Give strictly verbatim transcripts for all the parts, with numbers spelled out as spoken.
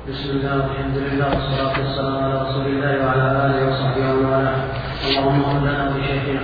بسم الله والحمد لله والصلاة والسلام على رسول الله وعلى آله وصحبه ومن والاه. اللهم اغفر لنا ولشيخنا.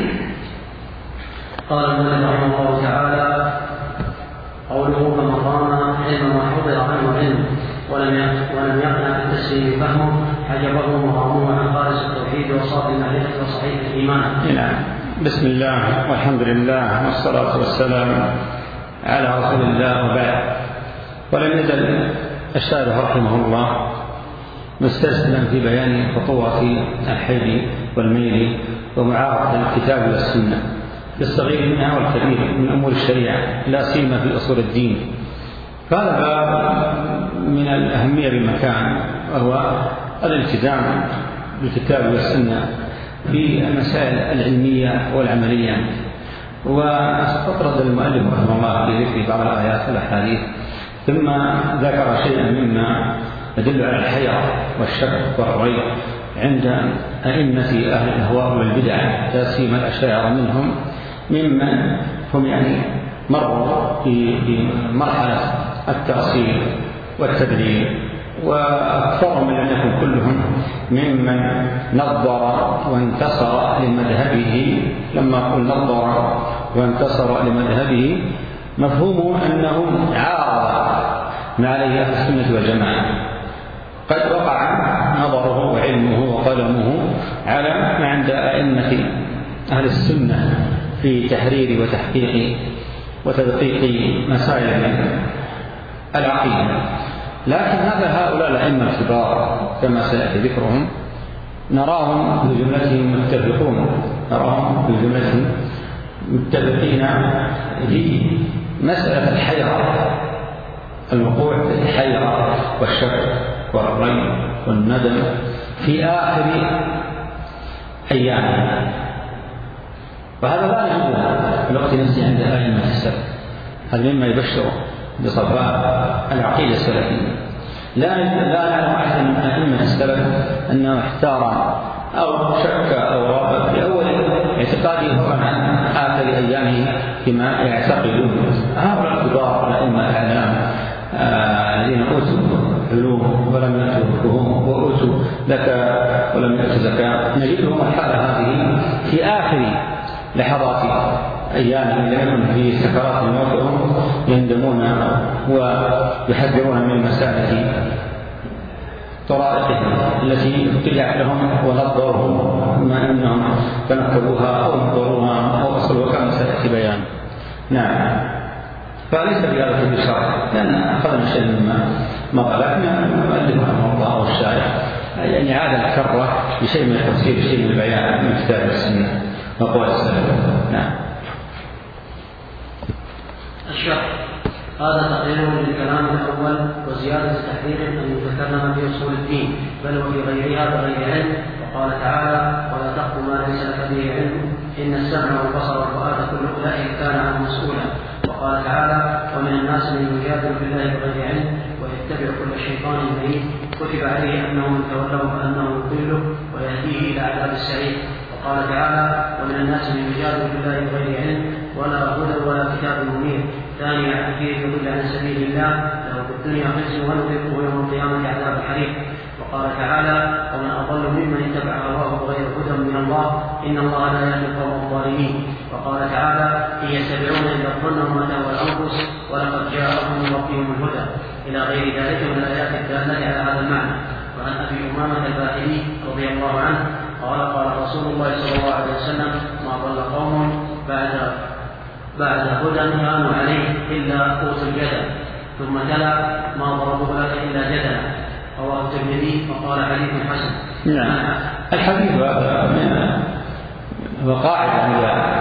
قال المؤلف رحمه الله تعالى: قوله فمن رام علم ما حضر عنه علم ولم ولم يقنع بالتسليم فهمه حجبه مرامه عن خالص التوحيد وصافي المعرفة وصحيح الإيمان. نعم. بسم الله والحمد لله والصلاة والسلام على رسول الله وبعد. ولم يزل الشارح رحمه الله مسترسلا في بيان خطوات الحيل والميل ومعارضة الكتاب والسنة بالصغير منها والكبير من أمور الشريعة لا سيما في أصول الدين. هذا باب من الأهمية بمكان، وهو الالتزام بالكتاب والسنة في المسائل العلمية والعملية. واستطرد المؤلف رحمه الله في ذكر بعض الآيات والأحاديث، ثم ذكر شيئا مما يدل على الحيرة والشك والريب عند أئمة أهل الأهواء والبدع لا سيما الأشاعرة منهم، ممن هم يعني مروا في مرحلة التأصيل والتدليل، وأكثرهم لم يكن كلهم ممن نظر وانتصر لمذهبه. لما قل نظر وانتصر لمذهبه مفهومه أنه عارض ما عليه أهل السنة والجماعة، قد وقع نظره وعلمه وقلمه على ما عند أئمة أهل السنة في تحرير وتحقيق وتدقيق مسائل العقيدة. لكن هذا هؤلاء الأئمة الكبار كما سيأتي ذكرهم نراهم بجملتهم متفقون نراهم بجملتهم متفقين في مسألة الحيرة، الوقوع في الحيرة والشك والريب والندم في آخر أيامنا. وهذا لا يجوز في الوقت نفسه عند أئمة السلف. هذا مما يبشر بصفاء العقيدة السلفية. لا لا نعلم أحد من أئمة السلف أنه احتار أو شك أو راب في أول اعتقاده فضلا عن آخر أيامه فيما يعتقدون. هؤلاء الكبار الأئمة الأعلام الذين أوتوا علوم ولم يأتوا فهم وأوتوا ذكاء ولم يأتوا زكاة، نجدهم الحالة هذه في آخر لحظات أيامهم لم يكن في سكرات الموت وهم يندمون ويحذرون من مسالك طرائقهم التي ابتدعت لهم ونظروهم بما أنهم تنكروها أو نظروها أو أصلوا كما سيأتي بيان. نعم. فليس بهذا في شرع، لأن أخذنا شيء مما مضى، لكن المؤلف رحمه الله والشارع يعني عاد الكرة بشيء من التفسير بشيء من البيان من كتاب السنة وقول السلف. نعم. الشرح هذا تقرير للكلام الأول وزيادة تحذير أن يتكلم في أصول الدين بل وفي غيرها بغير علم. وقال تعالى: ولا تقف ما ليس لك به علم إن السمع والبصر والفؤاد كل أولئك كان عنه مسؤولا. وقال تعالى: ومن الناس من يجادل في الله بغير علم ويتبع كل شيطان مريد كتب عليه أنه من تولوا فأنه يضله ويهديه إلى عذاب السعير. وقال تعالى: ومن الناس من يجادل في الله بغير علم ولا هدى ولا كتاب منير ثاني فيه يضل عن سبيل الله له في الدنيا خزي ونذيقه يوم القيامة عذاب الحريق. وقال تعالى: ومن أضل ممن اتبع هواه بغير هدى من الله إن الله لا يهدي القوم الظالمين. وقال تعالى: إن يتبعون إلا الظن وما تهوى الأنفس ولقد جاءهم من ربهم الهدى إلى غير ذلك من الآيات الدالة على هذا المعنى. وعن أبي أمامة الباهلي رضي الله عنه قال: قال رسول الله صلى الله عليه وسلم: ما ضل قوم بعد بعد هدى كانوا عليه إلا قوت الجدل. ثم تلا: ما ضربوا لك إلا جدلا. رواه الترمذي وقال: حديث حسن. نعم. الحديث هذا هو قاعدة عند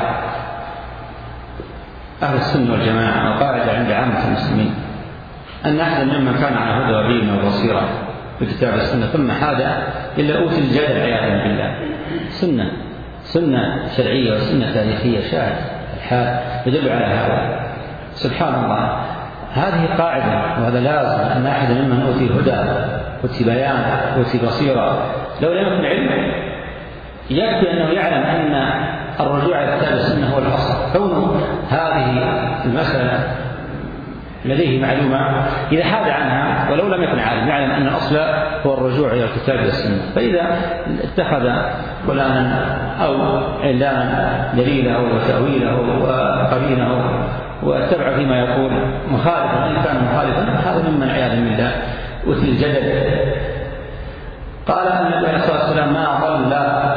أهل السنة والجماعة وقاعدة عند عامة المسلمين، أن أحدا ممن كان على هدى وبين وبصيرة بكتاب السنة ثم حاد إلا أوتي الجدل عياذا بالله. سنة سنة شرعية وسنة تاريخية شاهد الحال يدل على هذا. سبحان الله، هذه قاعدة وهذا لازم أن أحد ممن أوتي هدى أوتي بيان أوتي بصيرة لو لم يكن علم يكفي أنه يعلم أن الرجوع إلى كتاب السنة هو الأصل. كونه هذه المسألة لديه معلومة إذا حاد عنها ولو لم يكن عالم يعلم أن الأصل هو الرجوع إلى الكتاب والسنة، فإذا اتخذ فلانا أو علانا دليله وتأويله وقرينه واتبع فيما يقول مخالفا إن كان مخالفا هذا ممن عياذا بالله أوتي الجدل. قال النبي عليه الصلاة والسلام ما ضل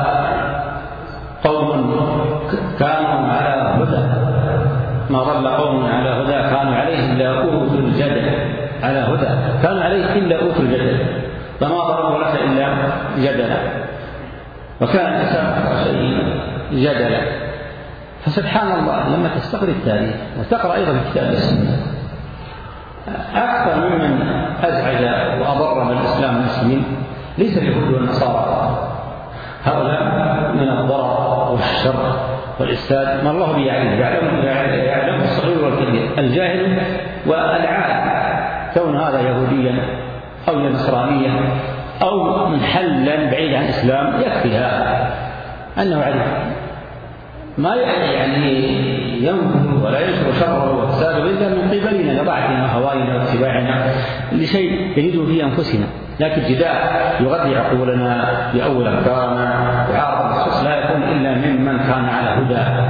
قوم كانوا على هدى ما ضل قوم على هدى كانوا عليه إلا أوتوا الجدل على هدى كانوا عليه إلا أوتوا الجدل فما ضربوا لك إلا جدلا وكان الإنسان أكثر شيء جدلا. فسبحان الله لما تستقرأ التاريخ وتقرأ أيضا في كتاب السنة أكثر ممن أزعج وأضر بالإسلام والمسلمين ليس اليهود والنصارى، هؤلاء من الضرر والشر والإفساد ما الله به يعلم يعلم الصغير والكبير الجاهل والعالم كون هذا يهوديا أو نصرانيا أو منحلا بعيد عن الإسلام يكفي هذا أنه عليه ما يعني ينفذ ولا ينشر شره وفساده إلا من قبلنا لضعفنا وهوائنا واتباعنا لشيء يجده في أنفسنا، لكن جدال يغذي عقولنا يؤول أفكارنا ويعارض النصوص لا يكون إلا ممن كان على هدى.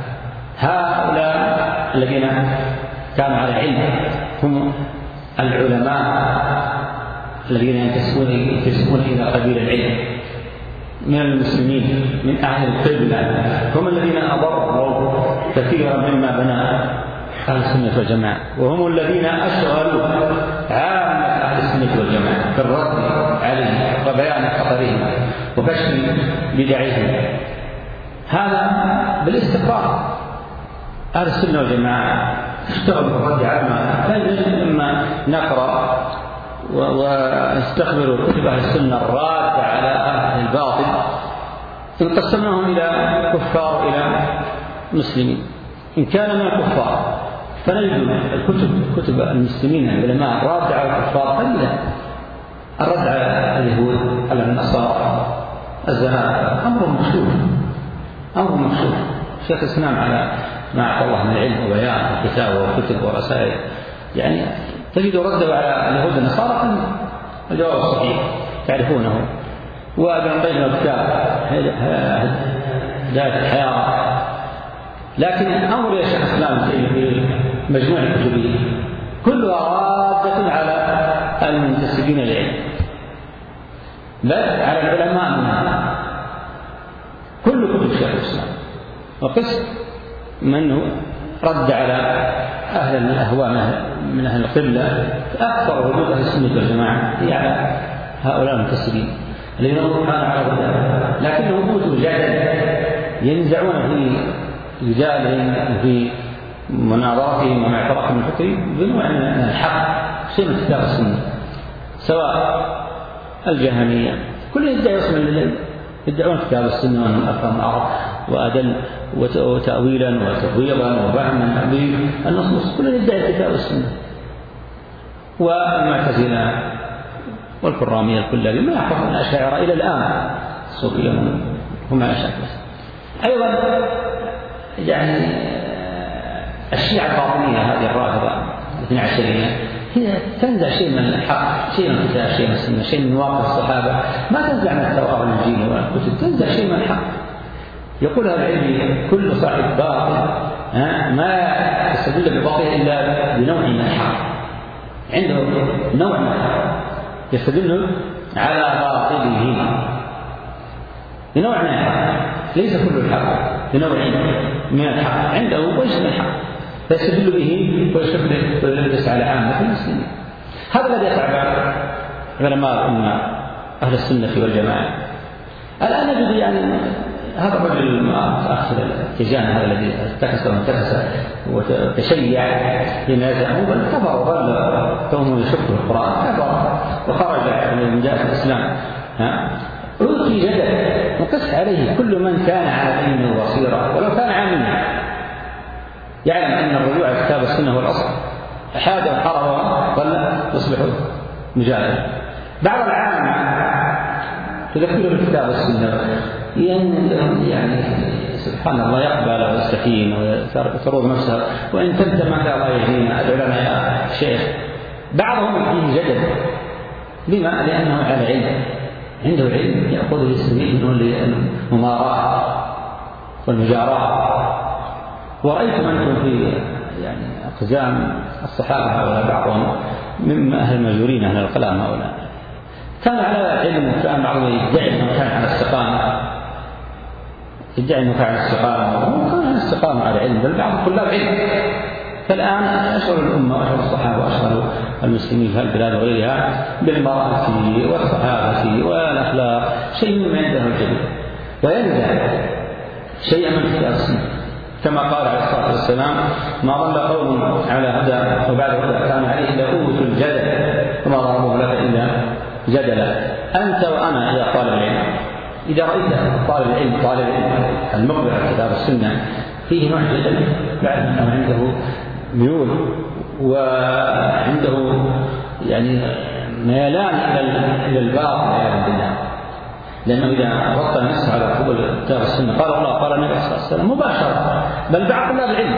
هؤلاء الذين كانوا على علم هم العلماء الذين ينتسبون إلى قبيل العلم من المسلمين من أهل القبلة هم الذين أضروا كثيرا مما بنى أهل السنة والجماعة وهم الذين أشغلوا عامة أهل السنة والجماعة في الرد عليهم وبيان خطرهم وكشف بدعهم. هذا بالاستقرار أهل السنة والجماعة اشتغلوا في الرد على ما كان مما نقرأ ونستخبر كتب أهل السنة الرادة على أهل الباطل إن قسمناهم إلى كفار إلى مسلمين. إن كان من الكفار فنجد الكتب كتب المسلمين العلماء الرادة على الكفار قليلا، الرد على اليهود على النصارى الزنادقة أمر مكشوف أمر مكشوف. شيخ الإسلام على ما أعطى الله من العلم وبيان وكتابه وكتب ورسائل يعني تجد رده على اليهود النصارى الجواب الصحيح تعرفونه وابن القيم الكتاب هداية الحياة. لكن أمر يا شيخ الإسلام في مجموع كتبه كلها رادة على المنتسبين للعلم بل على العلماء منها كل كتب شيخ الإسلام وقسم منه رد على أهل الأهواء من أهل القبلة أكثر وجود أهل السنة والجماعة هي على هؤلاء المنتسبين الذين كانوا على هدى لكنهم أوتوا جدل ينزعون في رجالهم وفي مناظرتهم ومع اعتراف من الحكم بنوع من الحق شيء من كتاب السنة سواء الجهمية كل يدعي يصل للعلم يدعون كتاب السنة وأنهم أفهم العرب وأدل وتأويلا وتفويضا وفهما بالنصوص كل يدعي كتاب السنة. والمعتزلة والكرامية الكلابية ما يحفظون الأشاعرة إلى الآن الصوفية هم أشاعرة. أيضا يعني الشيعة الباطنية هذه الرافضة الاثنى عشرية هي تنزع شيء من الحق شيء من الكتاب شيء من السنة شيء من مواقف الصحابة ما تنزع من التوراة والإنجيل والكتب تنزع شيء من الحق. يقول هذا العلم كل صاحب باطل ما يستدل بالباطل إلا بنوع من الحق عنده نوع من الحق يستدل على باطله بنوع من الحق ليس كل الحق بنوع من الحق عنده وجه من الحق فيستدل به ويشبه ويلبس على عامة المسلمين. هذا الذي يفعل علماء الأمة أهل السنة والجماعة. الآن نجد يعني هذا الرجل متأخر التجان هذا الذي اتكس وانتكس وتشيع فيما يزعمه بل كفر وظل كونه يشك في القرآن كفر وخرج من جاء الإسلام. ألقي جدل وقس عليه كل من كان على علم وبصيرة ولو كان عاملا يعلم أن الرجوع إلى كتاب السنة والأصل حاد وحرم ظل يصبح مجاهدا. بعض العامة تذكره بكتاب السنة يعني سبحان الله يقبل ويستكين ويتروض نفسه وإن كنت ما كان الله يهدينا أدعو لنا يا الشيخ بعضهم فيه جدل. لما؟ لأنه على علم، عنده علم يأخذه يستفيد منه للمماراة والمجاراة. ورأيتم أنتم في يعني أقزام الصحابة هؤلاء بعضهم من أهل المجورين أهل الكلام هؤلاء كان على علم، وكان بعضهم يدعي أنه كان على استقامة، يدعي أنه كان على استقامة وكان على استقامة على علم، بل بعض طلاب علم. فالآن أشعر الأمة وأشعر الصحابة وأشعر المسلمين في البلاد وغيرها بالمرأة والصحابة والأخلاق شيء مما عنده الجديد، وينزع شيئا من كتاب السنة كما قال عليه الصلاة والسلام: ما ضل قوم على هدى وبعد هدى كان عليه إلا أوتوا الجدل وما ضربوه لك إلا جدلا. أنت وأنا إذا طالب العلم، إذا رأيت طالب العلم طالب العلم المقبل على كتاب السنة فيه نوع جدل بعد أنه عنده ميول وعنده يعني ميلان إلى الباطل والعياذ بالله، لأنه إذا رد نفسه على قبول كتاب السنة قال الله قال النبي صلى الله عليه وسلم مباشرة، بل بعض طلاب العلم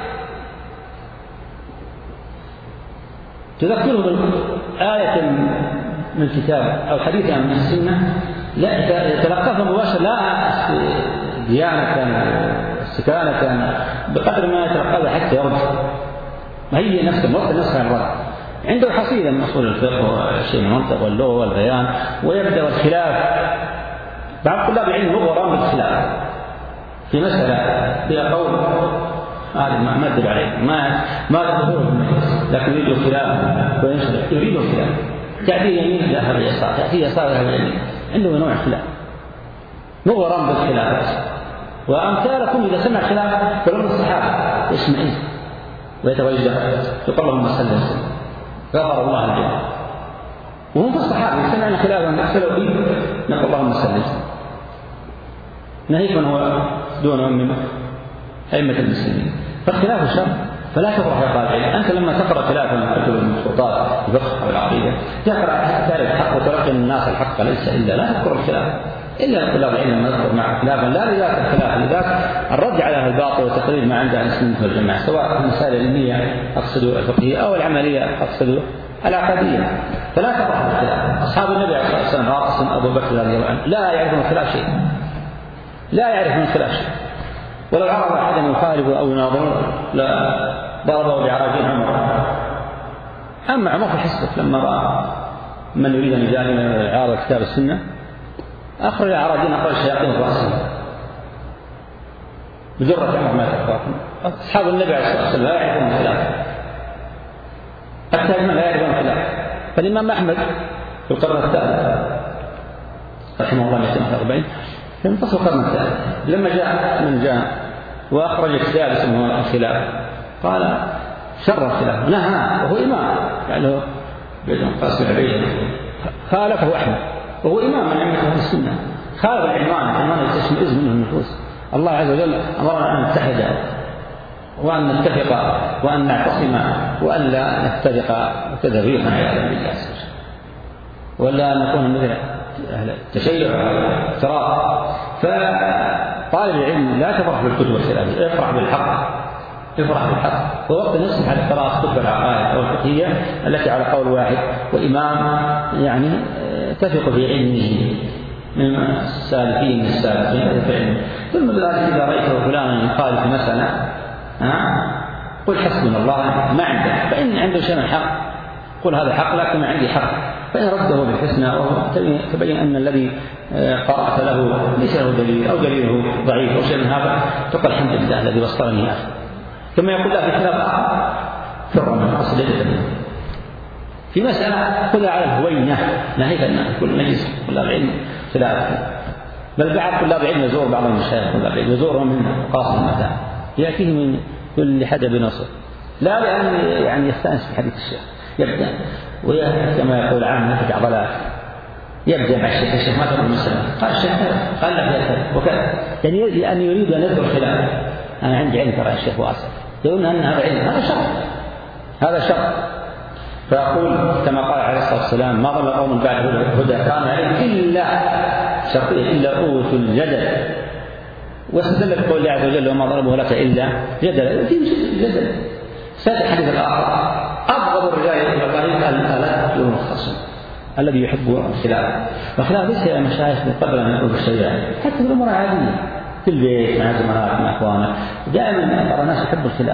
تذكره آية من الكتاب أو حديثا من السنة لا يتلقفها مباشرة، لا ديانة استكانة بقدر ما يتلقفها حتى يرد، ما هي نفس الوقت نفسها الرد. عنده حصيلة من أصول الفقه وشيء من المنطق واللغة والبيان، ويبدأ الخلاف. بعض طلاب العلم مغرم بالخلاف في مسألة فيها قول هذا ما أدل عليه ما ما تظهره في المجلس، لكن يريد الخلاف وينشر يريد الخلاف، تأتي يمين ذهب يسار، تأتي يسار ذهب يمين، عنده نوع خلاف مغرم بالخلاف. وأمثالكم إذا سمع خلاف فلم الصحابة يسمعين ويتوجه يقول اللهم صل وسلم غفر الله الجميع، وهم في الصحابة يسمعون خلافا اختلفوا فيه نقول اللهم صل وسلم. ناهيك من هو دونهم من أئمة المسلمين، فالخلاف شر، فلا تفرح يا طالب العلم. أنت لما تقرأ خلافا من كتب المخطوطات الفقه أو العقيدة تقرأ حتى تعرف الحق وتلقن الناس الحق، ليس إلا لا تذكر الخلاف إلا طلاب العلم لما يذكر مع خلافا لا لذات الخلاف، لذات الرد على الباطل وتقرير ما عند أهل السنة والجماعة، سواء في المسائل العلمية أقصد الفقهية أو العملية أقصد العقدية. فلا تفرح بالخلاف. أصحاب النبي عليه الصلاة والسلام خاصة أبو بكر رضي الله عنه لا يعرفون الخلاف شيء، لا يعرفون الخلاف شيء، ولو عرض أحدا يخالف أو يناظر لا ضربه بعراجين عمر. أما عمر في حسبه لما رأى من يريد أن يجانب عارض كتاب السنة أخرج عراجين أخرج الشياطين رأسه بجرة عمر ما تفاقم. أصحاب النبي عليه الصلاة والسلام لا يعرفون الخلاف، التابعين لا يعرفون الخلاف. فالإمام أحمد في القرن الثالث رحمه الله مئتين وأربعين في منتصف القرن الثالث لما جاء من جاء وأخرج كتاب اسمه الخلاف قال شر الخلاف نهى، وهو إمام قال له بن قاسم العبيد خالفه أحمد وهو إمام من أئمة أهل السنة، خالف العنوان، العنوان يستشمئز منه النفوس. الله عز وجل أمرنا أن نتحد وأن نتفق وأن نعتصم وأن لا نفترق تدريقا عياذا بالله ولا نكون مثل أهل التشيع والاعتراض. فطالب العلم لا تفرح بالكتب والخلافية، افرح بالحق، افرح بالحق. ووقت نصح على قراءة كتب العقائد أو الفقهية التي على قول واحد وإمام يعني تثق في علمه من السالفين من السالفين في علمه. ثم بذلك إذا رأيته فلانا يخالف مسألة قل حسبنا الله ما عنده، فإن عنده شيء من حق قل هذا حق لكن ما عندي حق، فإن رده بالحسنى تبين أن الذي قرأت له ليس له دليل أو دليله ضعيف أو شيء من هذا تقول الحمد لله الذي وصلني أخي. كما يقول له في خلاف آخر فر من أصل الدليل في مسألة خذها على الهوينة ناهيك أن كل مجلس طلاب العلم خلاف، بل بعض طلاب العلم يزور بعض المشايخ طلاب العلم يزورهم من قاصر المتاع يأتيه من كل حد بنصر، لا لأن يعني يستأنس بحديث الشيخ يبدأ وكما يقول عام نفج عضلات يبدأ مع الشيخ الشيخ ما تقول مسلم قال الشيخ قال له يا وكذا، يعني لأن يريد أن يذكر خلاف أنا عندي علم ترى الشيخ واصل يقول أن هذا علم هذا شر هذا شر. فأقول كما قال عليه الصلاة والسلام ما ضل قوم بعد هدى كان علم إلا شرطية إلا أوتوا الجدل، واستدل بقول الله عز وجل وما ضربه لك إلا جدلا، في جدل. سأل الحديث الآخر أبغض الذي يحب الخلاف. والخلاف ليس يا مشايخ قبل أن يقول بالشريعة، حتى في الأمور العادية في البيت مع زملائك مع أخوانك دائما ترى الناس يحبوا الخلاف.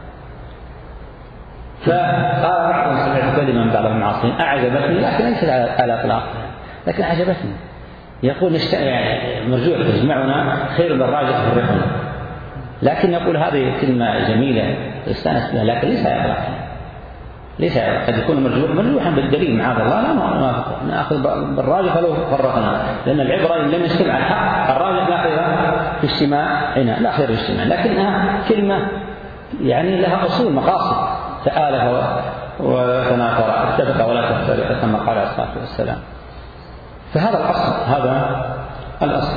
فقال بعضهم سمعت كلمة من بعض المعاصرين أعجبتني لكن ليست على إطلاق، لكن أعجبتني. يقول نشت... يعني مرجوع تجمعنا خير من الراجح يفرقنا، لكن يقول هذه كلمة جميلة استانس بها لكن ليس على إطلاق، ليس قد يكون مرجوح مرجوحا بالدليل معاذ الله لا ناخذ بالراجح ولو فرقنا، لأن العبرة إن لم يجتمع الحق الراجح لا خير في اجتماعنا، لا خير في الاجتماع، لكنها كلمة يعني لها أصول مقاصد تآلف وتناثر اتفق ولا تفترق كما قال عليه الصلاة والسلام. فهذا الأصل، هذا الأصل.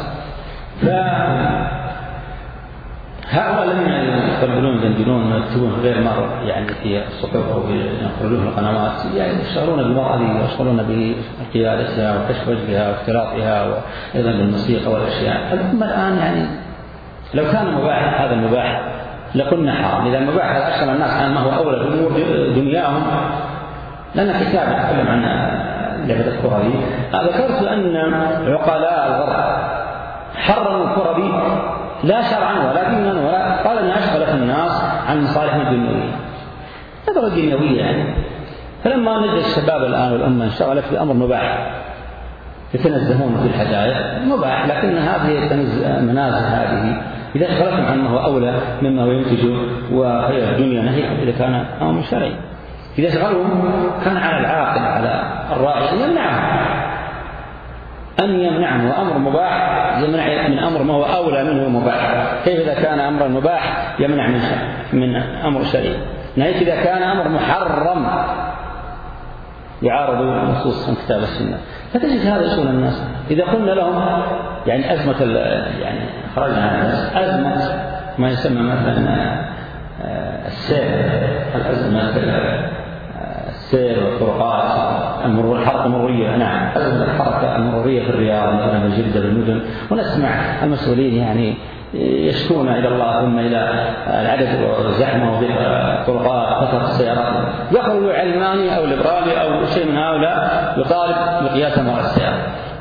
فهؤلاء الذين يقبلون يدندنون ويكتبون غير مرة يعني في الصحف أو يخرجون في القنوات يعني يشتغلون بالمرأة دي ويشتغلون بقيادتها وكشف وجهها واختلاطها وأيضا بالموسيقى والأشياء. الأمة الآن يعني لو كان مباح هذا المباح لقلنا حرام. إذا المباح هذا أشغل الناس عن ما هو أولى بأمور دنياهم. لنا كتاب يتكلم عن لعبة الكرة دي. ذكرت أن عقلاء الغرب حرموا الكرة دي لا شرعا ولا دينا ولا قال أن أشغلت الناس عن مصالحهم الدنيوية. نظرة دنيوية يعني. فلما نجد الشباب الآن والأمة انشغلت بأمر مباح يتنزهون في الحدائق مباح، لكن هذه المنازل هذه إذا شغلتهم عن ما هو أولى مما هو ينتج وخير الدنيا نهي إذا كان أمر شرعي. إذا شغلهم كان على العاقل على الراعي أن يمنعهم أن يمنعهم وأمر مباح يمنع من أمر ما هو أولى منه مباح. كيف إذا كان أمر مباح يمنع من من أمر شرعي؟ نهيك إذا كان أمر محرم يعارض نصوص من كتاب السنة. فتجد هذا يشغل الناس. إذا قلنا لهم يعني أزمة يعني خرجنا عن الناس أزمة ما يسمى مثلا السير الأزمة السير والطرقات المرور الحركة المرورية نعم أزمة الحركة المرورية في الرياض مثلا في الجدة بالمدن، ونسمع المسؤولين يعني يشكون إلى الله ثم إلى العدد والزحمة والطرقات كثرة السيارات. يخرج علماني أو ليبرالي أو شيء من هؤلاء يطالب بقياس أمر السيارة.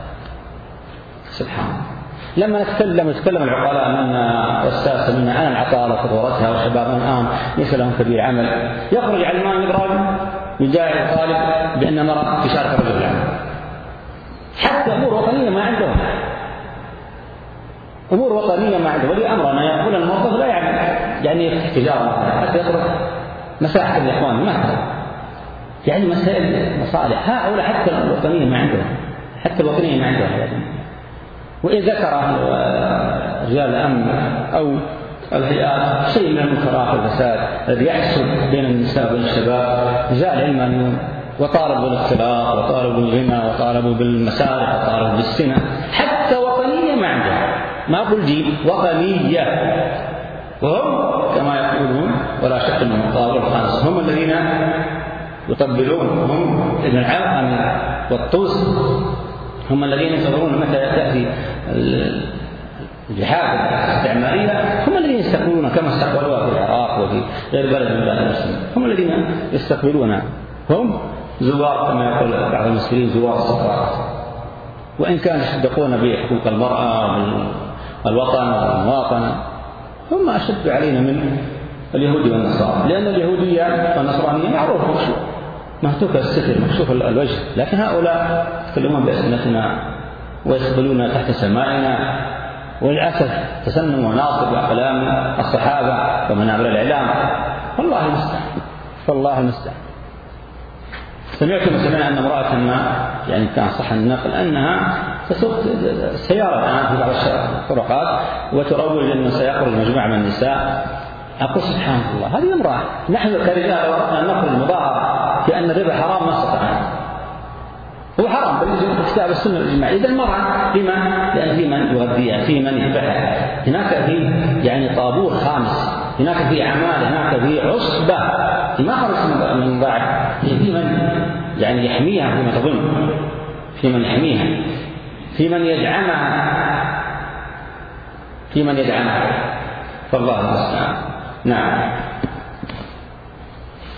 سبحان الله. لما نتكلم نتكلم العقلاء منا والساسة منا عن العطالة وخطورتها وشبابنا الآن ليس لهم كبير عمل، يخرج علماني ليبرالي يجاهد يطالب بأن المرأة تشارك الرجل العمل. حتى أمور وطنية ما عندهم، أمور وطنية ما عنده. ولي أمرنا يقول الموظف لا يعمل يعني تجارة حتى يترك مساحة الإخوان ما يعني مسائل مصالح. هؤلاء حتى الوطنية ما عندهم، حتى الوطنية ما عندهم يعني. وإن ذكر رجال الأمن أو الهيئات شيء من المنكرات والفساد الذي يحصل بين النساء وبين الشباب رجال علمانيون وطالبوا بالاختلاط وطالبوا بالغنى وطالبوا بالمسارح وطالبوا بالسنة، حتى وطنية ما عندهم. ما أقول جيل وطنية. وهم كما يقولون ولا شك أنهم الطابور الخامس هم الذين يطبلون، هم ابن العلقمي والطوس هم الذين ينتظرون متى تأتي الجهاد الاستعمارية، هم الذين يستقبلون كما استقبلوها في العراق وفي غير بلد من بلاد المسلمين. هم الذين يستقبلون، هم زوار كما يقول بعض المسلمين زوار الصفراء. وإن كانوا يصدقون بحقوق المرأة والوطن والمواطنة هم أشد علينا من اليهود والنصارى، لأن اليهودية والنصرانية معروفة مكشوف مهتوك الستر مكشوف الوجه، لكن هؤلاء يتكلمون بألسنتنا ويسبلون تحت سمائنا، وللأسف تسنم وناصب أقلام الصحابة ومنابر الإعلام. والله المستعان والله المستعان. سمعت مثلا أن امرأة ما يعني كان صح النقل أنها تسوق سيارة الآن في بعض الطرقات وتروج أنه سيخرج مجموعة من النساء. أقول سبحان الله، هذه امرأة. نحن كرجال أردنا أن نخرج مظاهرة بأن الربا حرام ما استطعنا، هو حرام بالنسبة كتاب السنة والإجماع. إذا المرأة لما؟ لأن في من يغذيها، في من يذبحها، هناك في يعني طابور خامس، هناك في عمالة، هناك في عصبة، ما خرج من بعد، في من يعني يحميها فيما تظن، في من يحميها، في من يدعمها، في من يدعمها. فالله المستعان. نعم.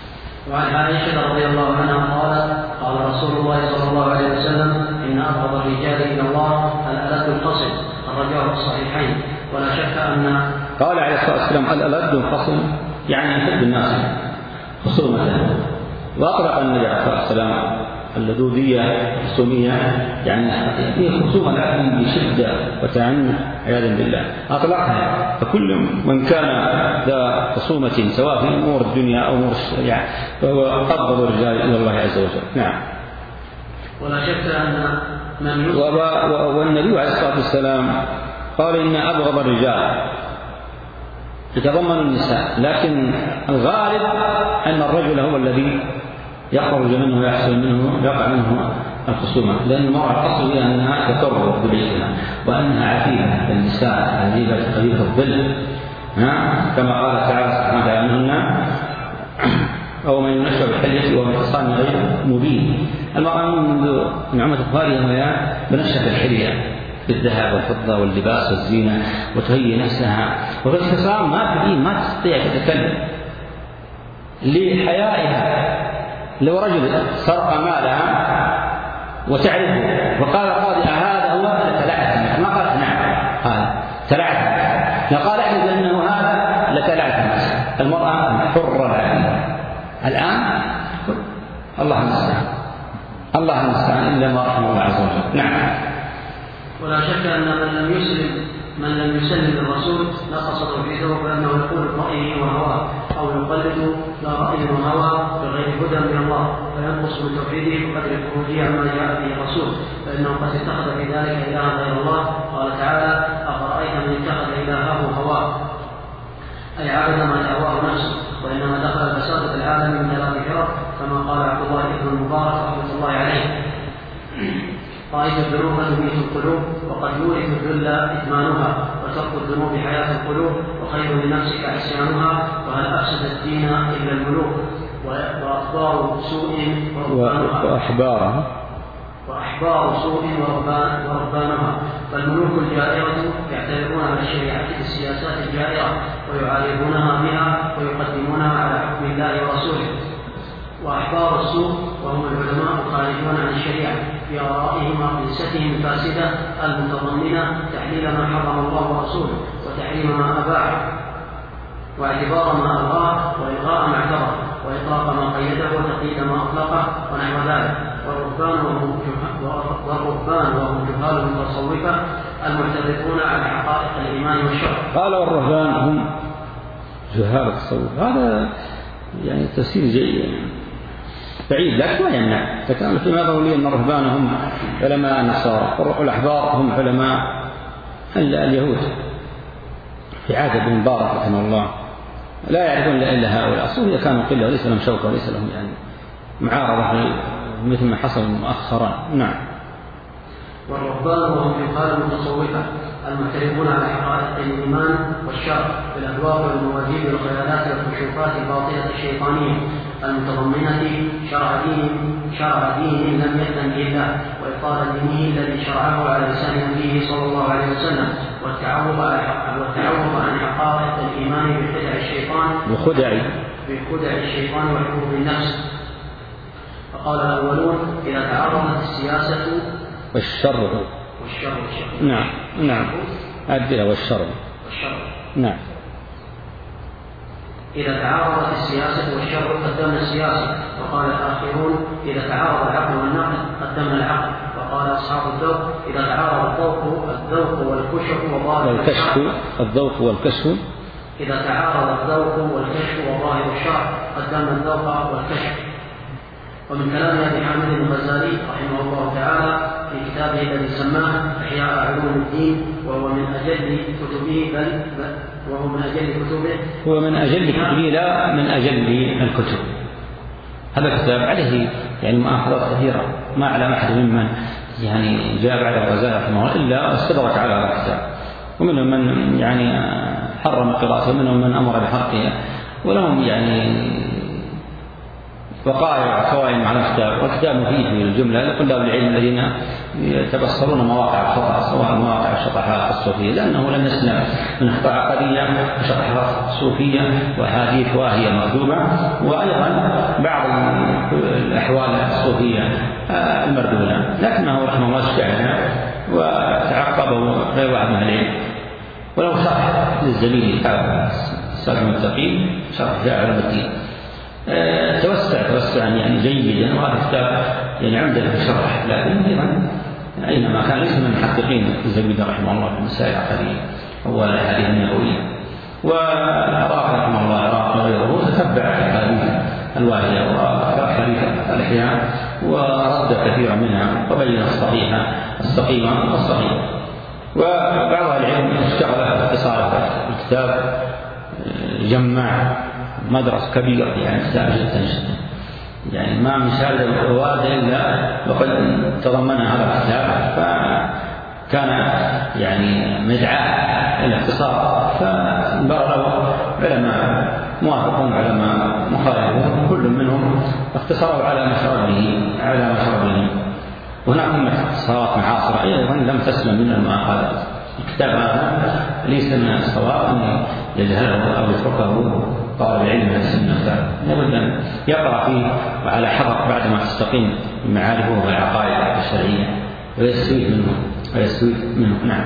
وعن عائشة رضي الله عنها قالت قال رسول الله صلى الله عليه وسلم إن أبغض الرجال إلى الله الألد الفصل، أخرجاه في الصحيحين. ولا شك أن قال عليه الصلاة والسلام الألد الفصل يعني أشد الناس خصومة، وأطلق النبي عليه الصلاة والسلام اللدودية الخصومية يعني هي خصومة العدل بشدة وتعنت عياذا بالله أطلقها. فكل من كان ذا خصومة سواء في أمور الدنيا أو أمور الشريعة فهو أبغض الرجال إلى الله عز وجل. نعم. ولا شك أن من والنبي عليه الصلاة والسلام قال إن أبغض الرجال يتضمن النساء، لكن الغالب أن الرجل هو الذي يخرج منه ويحصل منه يقع منه الخصومة، لأن المرأة الأصل هي أنها تكرر ببيتها وأنها عفيفة النساء عفيفة خفيفة الظل كما قال تعالى سبحانه وتعالى عنهن أو من ينشأ بالحلية ومن خصام غير مبين. المرأة منذ نعمة الظاهرة وهي بنشأة الحلية بالذهب والفضة واللباس والزينة وتهيئ نفسها، وفي الخصام ما تبين ما تستطيع تتكلم لحيائها. لو رجل سرق مالها وتعرفه وقال قاضي هذا هو لتلعث، ما قالت نعم هذا تلعث، لقال احنا بأنه هذا لتلعث. المرأة حرة العقل الآن الله المستعان الله المستعان إلا ما رحم الله عز وجل. نعم. ولا شك أن من لم يسلم من لم يسلم الرسول نقص توحيده، فإنه يقول برأيه وهواه أو يقلد لا رأي وهوى بغير هدى من الله، فينقص من توحيده بقدر خروجه عما جاء به الرسول، فإنه قد اتخذ في ذلك إلها غير الله. قال تعالى أفرأيت من اتخذ إلهه هواه، أي عبد ما تهواه نفسه. وإنما دخل الفساد في العالم من ثلاث فرق كما قال عبد الله بن المبارك رحمة الله عليه: رأيت الذنوب تميت القلوب، وقد يورث الذل إتمانها، وترك الذنوب حياة القلوب، وخير لنفسك عصيانها، وهل أفسد الدين إلا الملوك، وأخبار سوء ورهبانها وأحبارها وأحبار سوء ورهبانها. فالملوك الجائرة يعترضون على الشريعة بالسياسات الجائرة ويعارضونها بها ويقدمونها على حكم الله ورسوله. وأحبار السوء وهم العلماء الخارجون عن الشريعة بآرائهم وأقيستهم الفاسدة المتضمنة تحليل ما حرم الله ورسوله وتحريم ما أباحه واعتبار ما ألغاه وإلغاء ما اعتبره وإطلاق ما قيده وتقييد ما أطلقه ونحو ذلك. والرهبان وهم جهال المتصوفة المعترضون على حقائق الإيمان والشرع. قال والرهبان هم جهال التصوف، هذا يعني تفسير جيد بعيد لكن ما يمنع. فكان فيما يظهر لي أن الرهبان هم علماء النصارى والأحبار هم علماء اليهود في عهد ابن مبارك رحمه الله، لا يعرفون إلا هؤلاء. الصوفية كانوا قلة وليس لهم شوكة وليس لهم يعني معارضة مثل ما حصل مؤخرا. نعم. والرهبان وهم جهال المتصوفة المعترفون على حقائق الإيمان والشرع بالأدوار والمواجيب والخيالات والكشوفات الباطلة الشيطانية المتضمنة شرع دين شرع دين لم يأذن به الله، وإبطال دينه الذي شرعه على لسان نبيه صلى الله عليه وسلم، والتعوض والتعوض عن حقائق الإيمان بخدع الشيطان بخدع بخدع الشيطان وحكم النفس. فقال الأولون إذا تعرضت السياسة والشر والشر والشر نعم نعم أدلة والشر والشر نعم. إذا تعارضت السياسة والشر قدمنا السياسة. وقال الآخرون إذا تعارض العقل والنقل قدمنا العقل. وقال أصحاب الذوق إذا تعارض الذوق الذوق والكشف وظاهر والكشف الذوق والكشف إذا تعارض الذوق والكشف وظاهر الشرع قدمنا الذوق والكشف. ومن كلام أبي حامد الغزالي رحمه الله تعالى في كتابه الذي سماه إحياء علوم الدين، وهو من أجل كتبه بل وهو من أجل كتبه هو من أجل كتبه لا من أجل الكتب. هذا الكتاب عليه يعني مؤاخذات كثيرة، ما على أحد ممن يعني جاء بعد الغزالي رحمه الله إلا استدرك على هذا الكتاب، ومنهم من يعني حرم قراءته ومنهم من أمر بحرقها، ولهم يعني وقائع وقوائم على الكتاب، والكتاب مفيد في الجملة لطلاب العلم الذين يتبصرون مواقع الخطأ، سواء مواقع الشطحات الصوفية، لأنه لم يسلم من أخطاء عقدية وشطحات صوفية وأحاديث واهية مكذوبة، وأيضا بعض الأحوال الصوفية المردودة، لكنه رحمه الله اجتهد وتعقبه غير واحد من العلم. ولو شرح للزميل السلف المستقيم شرح جاء علم الدين توسع توسعا يعني جيدا، وهذا كتاب يعني عمدة في الشرح، لكن أيضا أينما كان ليس من المحققين الزبيدي رحمه الله في المسائل العقدية هو الأحاديث النبوية. والعراق رحمه الله العراق وغيره تتبع الأحاديث الواهية وأحاديث الأحياء ورد كثيرا منها وبين الصحيحة السقيمة والصحيحة. وبعض العلم اشتغل باختصار الكتاب، جمع مدرسة كبيرة يعني كتاب جدا جدا، يعني ما مثال الرواد إلا وقد تضمنها هذا الكتاب، فكان يعني مدعاة إلى اختصار، فانبر له علماء موافقون علماء مخالفون كل منهم اختصروا على مشربه على مشربه. وهناك من اختصارات معاصرة أيضا لم تسلم من المؤاخذات. الكتاب هذا ليس من الصواب أن يجهله أو يتركه طالب العلم من السنة، لابد أن يقرأ فيه وعلى حذر بعدما تستقيم معارفه والعقائد الشرعية ويستفيد منه ويستفيد منه. نعم.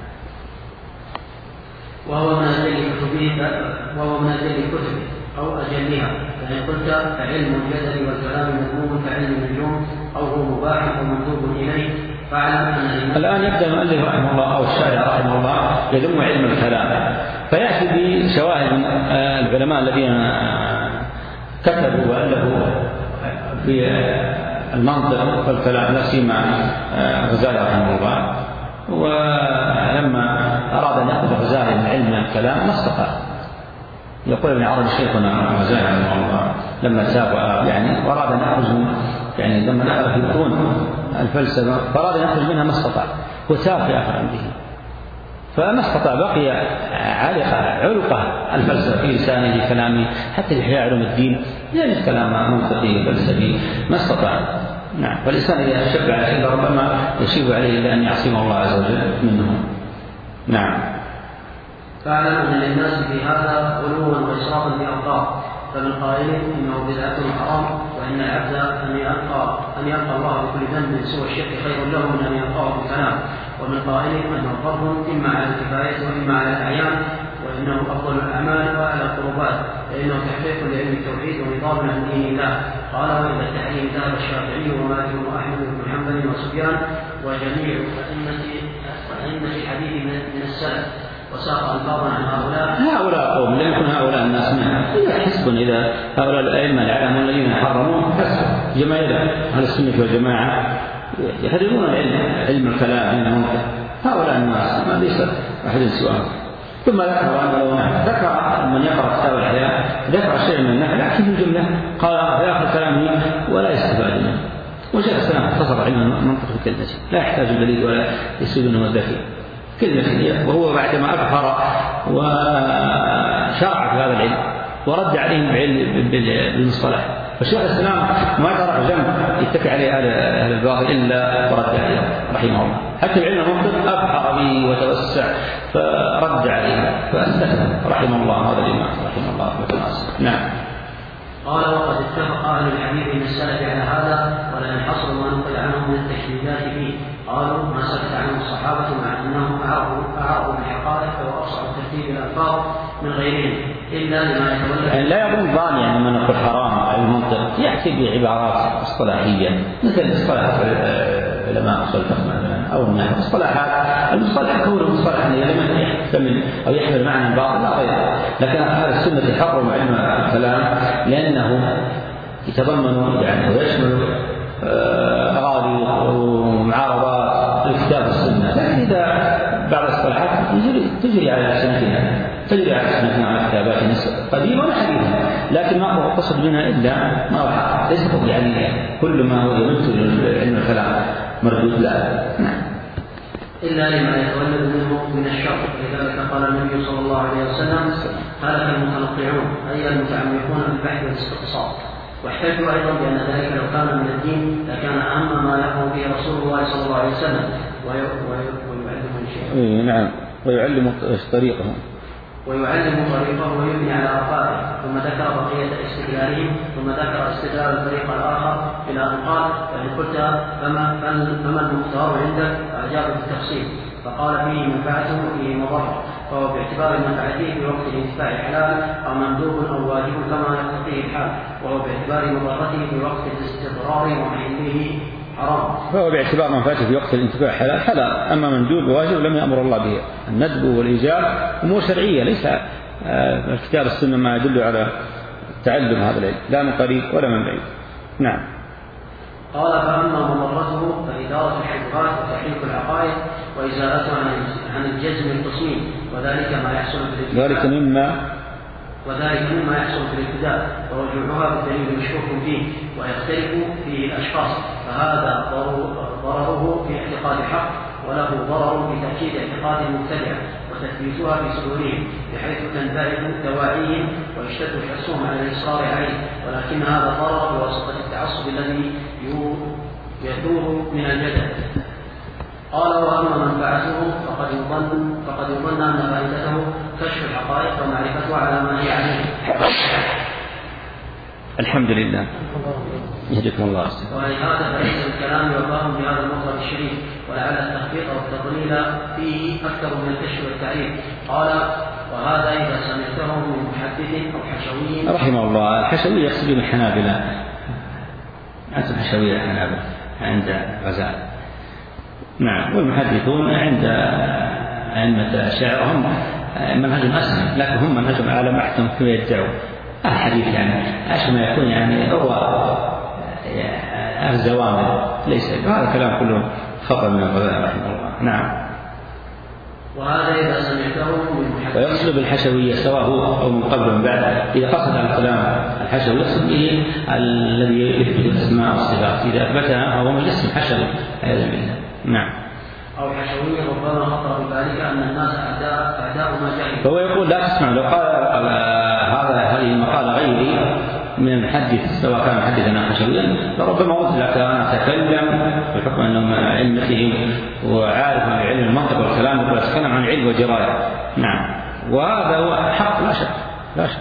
وهو من أجل كتبه وهو من أجل كتبه أو أجلها، فإن قلت فعلم الجدل والكلام مذموم كعلم النجوم أو هو مباح ومندوب إليه، فاعلم أن الآن يبدأ المؤلف رحمه الله أو الشاعر رحمه الله يذم علم الكلام، فيأتي بشواهد من العلماء الذين كتبوا وألفوا في المنطق والكلام، لا سيما غزالي رحمه الله. ولما أراد أن يأخذ غزالي من علم الكلام ما استطاع. يقول ابن عربي شيخنا غزالي رحمه الله لما سافر يعني وأراد أن يأخذ يعني لما نقل في بطون الفلسفة فأراد أن يخرج منها ما استطاع، وتاب في آخر عنده فما استطاع، بقي علقة علقة الفلسفة في لسانه في كلامه حتى في إحياء علوم الدين، يعني كلام منطقي فلسفي ما استطاع. نعم. فالإنسان إذا شب على شيء ربما يشيب عليه إلا أن يعصمه الله عز وجل منه. نعم. فاعلم أن للناس في هذا غلوا وإسرافا في أوقات، فمن قائل إنه بدعة حرام، وإن العبد أن يلقى أن يلقى الله بكل ذنب سوى الشرك خير له من أن يلقاه بالكلام، ومن قائل أنه فرض إما على الكفاية وإما على الأعيان، وإنه أفضل الأعمال وأعلى القربات، فإنه تحقيق لعلم التوحيد ونظام عن دين الله. قال: وإذا التحريم ذهب الشافعي ومالك وأحمد بن حنبل وسفيان وجميع أئمة الحديث من السلف، وساق الفاظا عن هؤلاء. هؤلاء قوم لا يكون هؤلاء الناس منهم حسب، إذا هؤلاء الأئمة العلم الذين حرموا حسب جماهير أهل السنة والجماعة يحرمون العلم علم الكلام علم المنطق، هؤلاء الناس ما ليس أحد سواهم. ثم ذكر أن لو ذكر من يقرأ كتاب الأحياء ذكر شيء من النحو، لكن في الجملة قال في آخر كلامه ولا يستفاد منه. وجاء السلام اختصر علم المنطق في كلمة، لا يحتاج دليل ولا يسود مدخل كلمة، وهو بعدما أبحر وشرع في هذا العلم ورد عليهم بالمصطلح. فالشيخ الإسلام ما ترك جنب يتكي عليه أهل الباطل إلا ورد عليه رحمه الله، حتى العلم المنطق أبحر به وتوسع فرد عليه فأسلم رحمه الله هذا الإمام رحمه الله وتناسب. نعم. قال: وقد اتفق أهل الحديث من السلف على هذا، ولا ينحصر ما نقل عنهم من التشديدات فيه. قالوا: ما سكت عنه الصحابة مع أنهم أعرفوا بالحقائق وأبصروا ترتيب الألفاظ من غيرهم إلا لما يتولى. يعني لا يظن ظاني يعني من يقول حرام أو المنطق يأتي بعبارات اصطلاحية مثل اصطلاحات علماء أصول الفقه مثلا أو النحو، اصطلاحات المصطلح كونه مصطلحا لم يحتمل أو يحمل معنى باطل لا غير، لكن أهل السنة يحرم علم الكلام لأنه يتضمن يعني ويشمل أغاضي ومعارضات الكتاب والسنة، لكن إذا بعض الاصطلاحات تجري على سنتنا تجري على سنتنا على كتاباتنا قديمة وحديثة، لكن ما هو قصد منها إلا ما هو حق، ليس يعني كل ما هو يمثل علم الكلام مردود لا. نعم. إلا لما يتولد منه من الشر، لذلك قال النبي صلى الله عليه وسلم: هلك المتنطعون، أي المتعمقون بالبحث والاستقصاء. واحتجوا أيضا بأن ذلك لو كان من الدين لكان أهم ما يأمر به رسول الله صلى الله عليه وسلم ويعلم الشيء. نعم، ويعلم طريقه ويعلم طريقه ويبني على آثاره. ثم ذكر بقية استدلالهم ثم ذكر استدلال الطريق الآخر إلى أن قال: فإن قلت فما, فما المختار عندك؟ أجاب بالتفصيل فقال: فيه منفعته وفيه مضرة، فهو باعتبار منفعته في وقت الانتفاع حلال أو مندوب أو واجب كما يقتضيه الحال، وهو باعتبار مضرته في وقت الاستضرار ومحله حرام. فهو باعتبار منفعته في وقت الانتفاع حلال حلال، أما مندوب وواجب لم يأمر الله به. الندب والإيجاب أمور شرعية، ليس الكتاب السنة ما يدل على تعلم هذا العلم لا من قريب ولا من بعيد. نعم. قال: فأما مضرته فإدارة الشبهات وتحقيق العقائد وإزالتها عن الجزم القسمي، وذلك ما يحصل في الابتداء ذلك مما وذلك مما يحصل في الابتداء ورجوعها بالدليل المشكوك فيه ويختلف فيه الأشخاص، فهذا ضرره في اعتقاد الحق، وله ضرر في تأكيد اعتقاد المبتدع وتثبيتها في صدورهم، بحيث تنبعث دواعيهم ويشتد حرصهم على الإصرار عليه، ولكن هذا ضرر بواسطة التعصب الذي يثور من الجدل. قال: وأما منفعته فقد يظن فقد يظن أن فائدته كشف الحقائق ومعرفتها على ما هي عليه. الحمد لله. يهديكم الله. ولهذا فليس الكلام وفاهم بهذا المطلب الشريف، ولعل التخفيف والتضليل فيه أكثر من الكشف والتعريف. قال: وهذا إذا سمعته من محدث أو حشوي رحمه الله. الحشوي يقصد الحنابلة، أنتم حشوية الحنابلة عند غزال. نعم. والمحدثون عند أئمة الشعر هم منهجهم أسهل، لكن هم منهجهم على ما احتم فيما يدعوا الحديث، يعني أشبه ما يكون يعني هو الزوامل، ليس هذا كلام كله خطأ من الغزالي رحمه الله. نعم. وهذا إذا سمعته من محدث. ويقصد بالحشوية سواء هو أو من قبل ومن بعد، إذا قصد على الكلام الحشوي يقصد به الذي يثبت الأسماء والصفات، إذا أثبتها فهو مجسم حشوي عياذا بالله. نعم. أو حشوية ربما خطر بذلك أن الناس أعداء أعداء ما جاء. فهو يقول لا تسمع لو قال هذا هذه المقالة غيري من المحدث سواء كان محدثا حشويا لربما قلت لك أنا أتكلم بحكم أنه علمته وعارف عن علم المنطق والكلام وأتكلم عن علم وجراية. نعم. وهذا هو حق لا شك لا شك.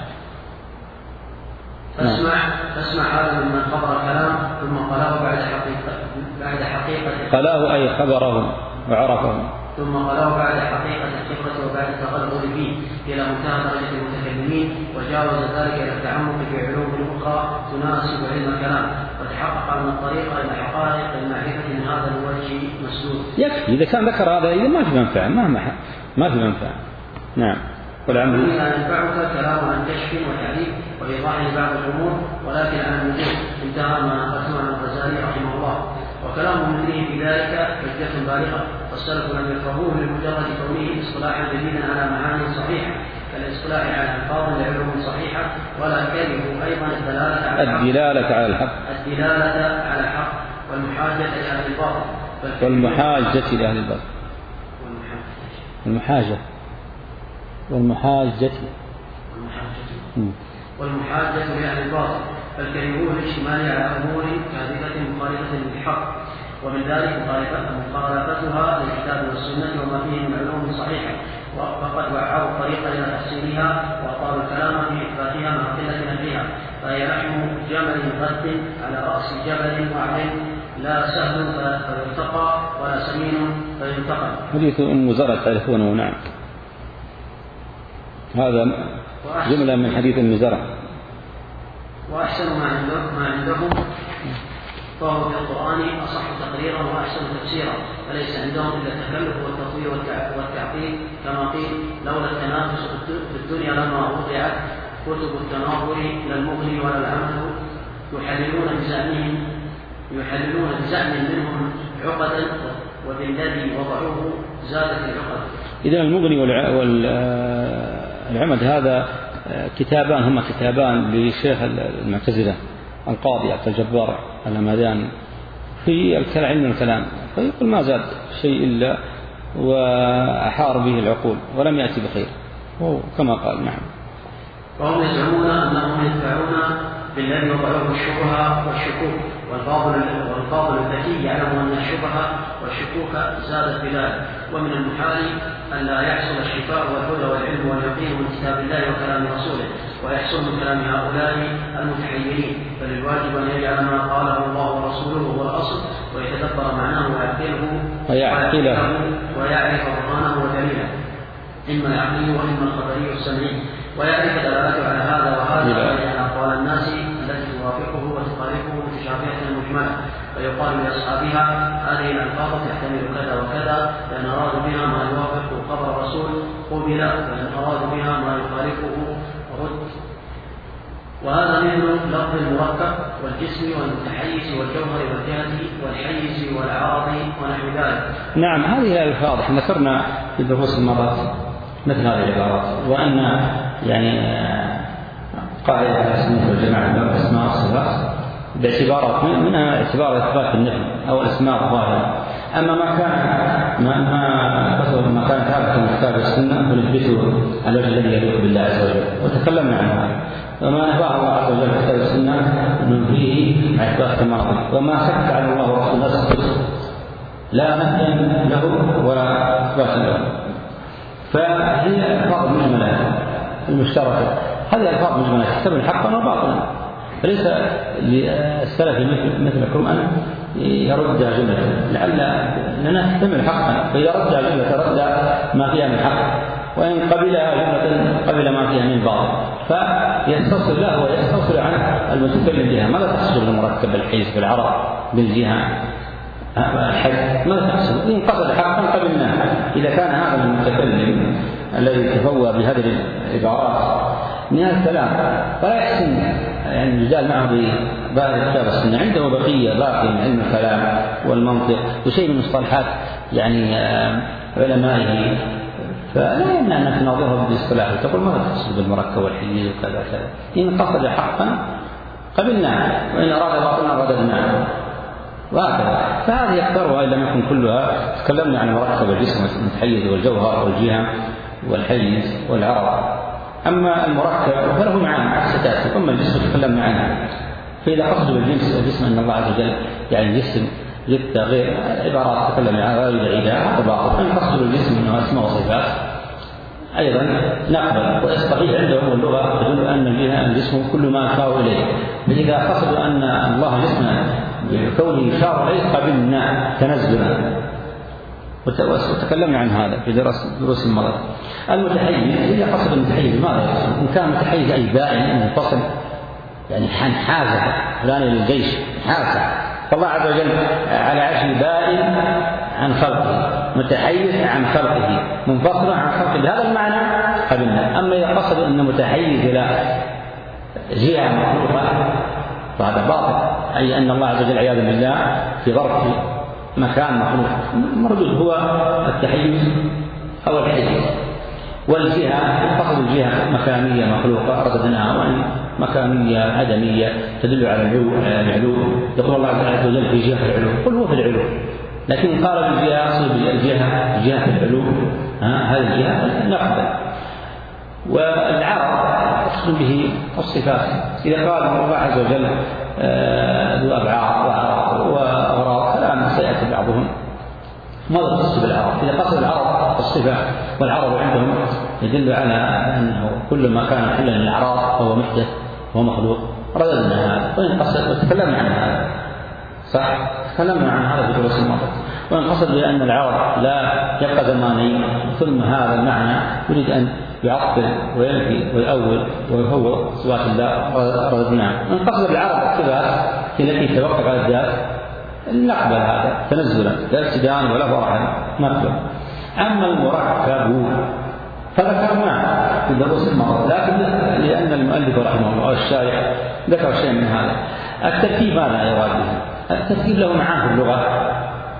فاسمع فاسمع هذا ممن خبر كلام ثم قاله بعد حقيقة بعد حقيقة قاله أي خبره وعرفه ثم قاله بعد حقيقة الخبرة وبعد التغلغل فيه إلى منتهى درجة المتكلمين، وجاوز ذلك إلى التعمق في علوم أخرى تناسب علم الكلام، وتحقق أن الطريق إلى حقائق المعرفة من هذا الوجه مسدود. يكفي إذا كان ذكر هذا إذا ما في منفعة ما ما في منفعة. نعم. والعمل لا ينفعك كلام عن كشف وتعريف وإيضاح لبعض الأمور، ولكن عن الوجوه انتهى ما نقلته عن الغزالي رحمه الله. وكلام مثله في ذلك حجة بالغة، والسلف لم يكرهوه لمجرد كونه اصطلاحا جديدا على معاني صحيحة كالاصطلاح على الفاظ لعلوم صحيحة، ولا كرهوا أيضا الدلالة على الحق الدلالة على الحق الدلالة على الحق والمحاجة إلى أهل الباطل والمحاجة إلى أهل الباطل والمحاجة والمحاجة والمحاجة لأهل الباطل، فالكرهون الاشتمال على أمور كاذبة مخالفة للحق، ومن ذلك مخالفتها للكتاب والسنة وما فيه من علوم صحيحة، وقد وعوا الطريق إلى تحصيلها وأطالوا الكلام في إثباتها مع قلة نفيها، فهي لحم جمل غد على رأس جبل وعد، لا سهل فيرتقى ولا سمين فينتقل. حديث أم زرع تعرفونه. نعم. هذا جملة من حديث أم زرع. وأحسن ما عندهم ما عندهم فهو في القرآن أصح تقريرا وأحسن تفسيرا، فليس عندهم إلا التكلف والتطوير والتعقيد، كما قيل لولا التنافس في الدنيا لما وضعت كتب التناظر لا المغني ولا العمل، يحللون بزعمهم يحللون بزعم منهم عقدا، وبالذي وضعوه زادت العقد. إذا المغني والعمد هذا كتابان هما كتابان للشيخ المعتزلة القاضي عبد الجبار الهمداني في علم الكلام، فيقول ما زاد شيء إلا وأحار به العقول ولم يأتي بخير كما قال. نعم. وهم يزعمون أنهم يدفعون بالذي وضعه الشبهة والشكوك، والفاضل والفاضل الذكي يعلم أن الشبهة والشكوك زادت بذلك. ومن المحال أن لا يحصل الشفاء والهدى والعلم واليقين من كتاب الله وكلام رسوله، ويحصل من كلام هؤلاء المتحيرين، بل الواجب أن يجعل ما قاله الله ورسوله هو الأصل، ويتدبر معناه ويعقله ويعقله ويعرف برهانه ودليله، إما العقلي وإما الخبري السمعي، ويعرف دلالته على هذا وهذا بين أقوال الناس التي توافقه وتخالفه متشابهة مجملة، فيقال لأصحابها هذه الألفاظ تحتمل كذا وكذا، فإن أرادوا بها ما يوافق خبر الرسول قبل، وإن أرادوا بها ما يخالفه رد. وهذا مثل لفظ المركب والجسم والمتحيز والجوهر والجهة والحيز والعرض ونحو ذلك. نعم، هذه الألفاظ احنا ذكرنا في دروس المرات مثل هذه العبارات، وأن يعني قاعدة الأسماء والجماعة الأسماء والصفات باعتبارات منها اعتبار إثبات النفي أو الأسماء الظاهرة. أما ما كان ما ما ما كان ثابتا من الكتاب والسنة فنثبته على الوجه الذي يليق بالله عز وجل، وتكلمنا عن هذا. وما نفاه الله عز وجل في الكتاب والسنة ننفيه مع إثبات الماضي، وما سكت عن الله ورسوله سكت لا نفيا له ولا إثباتا له. فهي ألفاظ مجملة المشتركة، هذه ألفاظ مجملة تحتمل حقا وباطلا، فليس للسلف مثلكم أن يرد جملة، لعل لنا تحتمل حقا، فإذا رد جملة رد ما فيها من حق، وإن قبلها جملة قبل ما فيها من باطل، فيستصل له ويستصل عن المتكلم بها. ماذا تحصل بالمركب بالحيز بالعرض بالجهة الحد؟ ماذا تحصل؟ إن قصد حقا قبلناه. إذا كان هذا المتكلم الذي تفوى بهذه العبارات من الكلام فلا يحسن يعني الرجال معه ببعض الكتاب والسنة، عنده بقية باقي من علم الكلام والمنطق وشيء من مصطلحات يعني علمائه، فلا يمنع أنك تناظرها بالاصطلاح وتقول ماذا تقصد بالمركب والحيز وكذا كذا. إن قصد حقا قبلناه، وإن أراد باطلا رددناه، وهكذا. فهذه أكثرها إن لم يكن كلها. تكلمنا عن مركب الجسم المتحيز والجوهر والجهة والحيز والعرض. أما المركب فله معاني ستأتي، ثم الجسم تكلمنا عنها. فإذا قصد بالجنس الجسم أن الله عز وجل يعني جسم جثة غير عبارات تكلمنا عنها غير بعيدة وباطل. أن قصد بالجسم أنه أسماء وصفات أيضا نقبل، والصحيح عندهم اللغة تدل أن الجسم كل ما يشار إليه. فإذا قصدوا أن الله جسما بكونه يشار إليه قبلنا تنزلا، وتكلمنا عن هذا في دروس المرض. المتحيز إذا قصد المتحيز ماذا يقصد؟ إن كان متحيز أي بائن منفصل، يعني حازة فلان للجيش حازة، فالله عز وجل على عرشه بائن عن خلقه، متحيز عن خلقه، منفصل عن خلقه، بهذا المعنى قبلنا. أما إذا قصد أن متحيز إلى جهة مخلوقة فهذا باطل، أي أن الله عز وجل عياذا بالله في ظرف مكان مخلوق، المردود هو التحيز أو الحيز. والجهة قصد الجهة مكانية مخلوقة رددناها، وأن مكانية عدمية تدل على العلو. يقول الله عز وجل في جهة العلو، قل هو في العلو، لكن قال بالجهة أصل بالجهة جهة العلو، هذه الجهة نقبل. والعرض يقصد به الصفات. إذا قال الله عز وجل ذو أبعاد وأغراض كلام سيأتي بعضهم ماذا قصد بالعرض؟ إذا قصد العرض الصفات، والعرض عندهم يدل على أنه كل ما كان حلا للأعراض فهو محدث وهو مخلوق، رددنا هذا. وإن قصد وتكلمنا عن هذا صح، تكلمنا عن هذا في دروس الماضية. وإن قصد بأن العرض لا يبقى زماني، ثم هذا المعنى يريد أن يعطل وينفي ويؤول ويهوى صفات الله، رددناه. وإن قصد العرض الصفات التي توقف على الذات نقبل هذا تنزلا لا ابتداء ولا فرحا نقبل. أما المركب فذكرناه في دروس الماضية، لكن لأن المؤلف رحمه الله الشارح ذكر شيء من هذا. التركيب ماذا يراد به؟ التركيب له معاه في اللغة،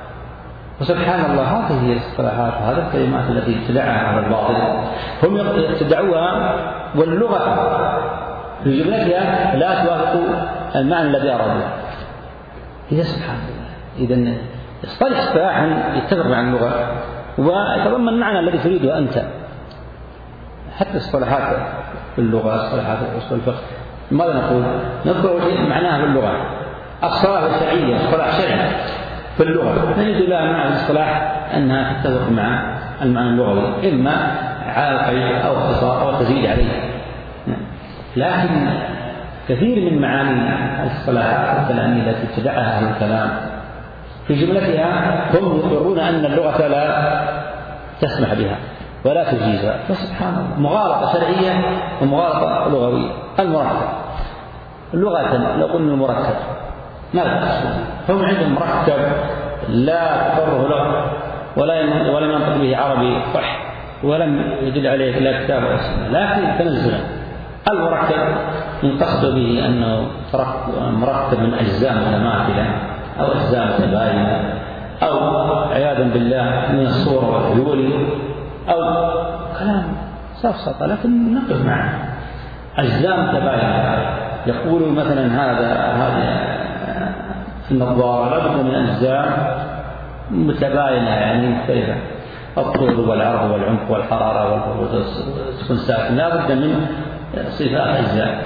وسبحان الله هذه هي الاصطلاحات، هذه الكلمات التي ابتدعها على الباطل هم ابتدعوها، واللغة في جملتها لا توافق المعنى الذي أرادوه. إذا سبحان الله، إذا اصطلح اصطلاحا يتفق مع اللغة ويتضمن المعنى الذي تريده أنت. حتى اصطلاحات في اللغة، اصطلاحات أصول الفقه ماذا نقول؟ نذكر معناها باللغة. الصلاة الشرعية اصطلاح شرعي في اللغة نجد لها معنى الاصطلاح أنها تتفق مع المعنى اللغوي، إما على القيد أو اختصار أو تزيد عليه. لكن كثير من معاني الاصطلاحات الكلامية التي ابتدعها أهل الكلام في جملتها هم يقرون أن اللغة لا تسمح بها ولا تجيزها، فسبحان الله مغالطة شرعية ومغالطة لغوية. المركب لغة لو قلنا المركب ماذا تقصد؟ هم عندهم مركب لا تقره له ولا ولم ينطق به عربي صح ولم يدل عليه لا كتاب ولا سنة، لكن تنزلا المركب ينقصد به أنه مركب من أجزاء متماثلة أو أجزاء متباينة أو عياذا بالله من الصورة والحلول أو كلام سفسطة، لكن نقف معه أجزاء متباينة. يقول مثلا هذا هذا النظارة لابد من أجزاء متباينة يعني مختلفة، الطول والعرض والعمق والحرارة والسكون ساكن، لا بد من صفات أجزاء.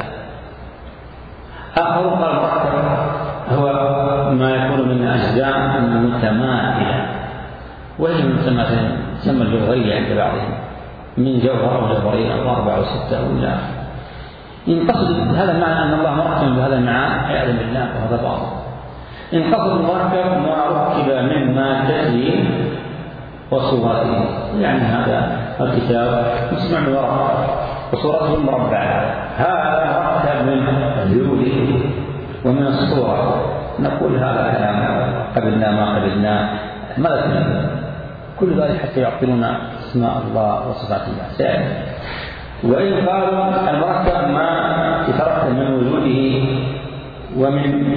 آخر قال المركب هو ما يكون من أجزاء متماثلة، وهي متماثلة تسمى الجوهرية عند بعضهم من جوهر أو جوهرين أو أربعة أو ستة أو إلى آخره. ينقصد هذا المعنى أن الله مركب بهذا المعنى عياذا بالله وهذا باطل. ينقصد المركب ما ركب من مادته وصورته، يعني هذا الكتاب يسمع من ورقة وصورته مربعة، هذا مركب من الذيول ومن الصورة. نقول هذا كلام قبلنا ما قبلنا ماذا تنبه؟ كل ذلك حتى يعطلون اسماء الله وصفات الله سائل. وإن قالوا المركب ما يترتب من وجوده ومن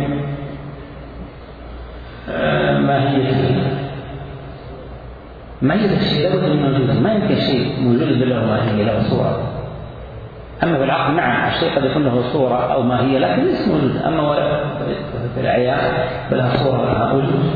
ماهيته، ماهية الشيء لابد من موجوده، ما يمكن شيء موجود بلا ماهية له صورة. أما في العقل نعم الشيء قد يكون له صورة أو ماهية لكن ليس موجود، أما في العيان فلها صورة ولها وجود.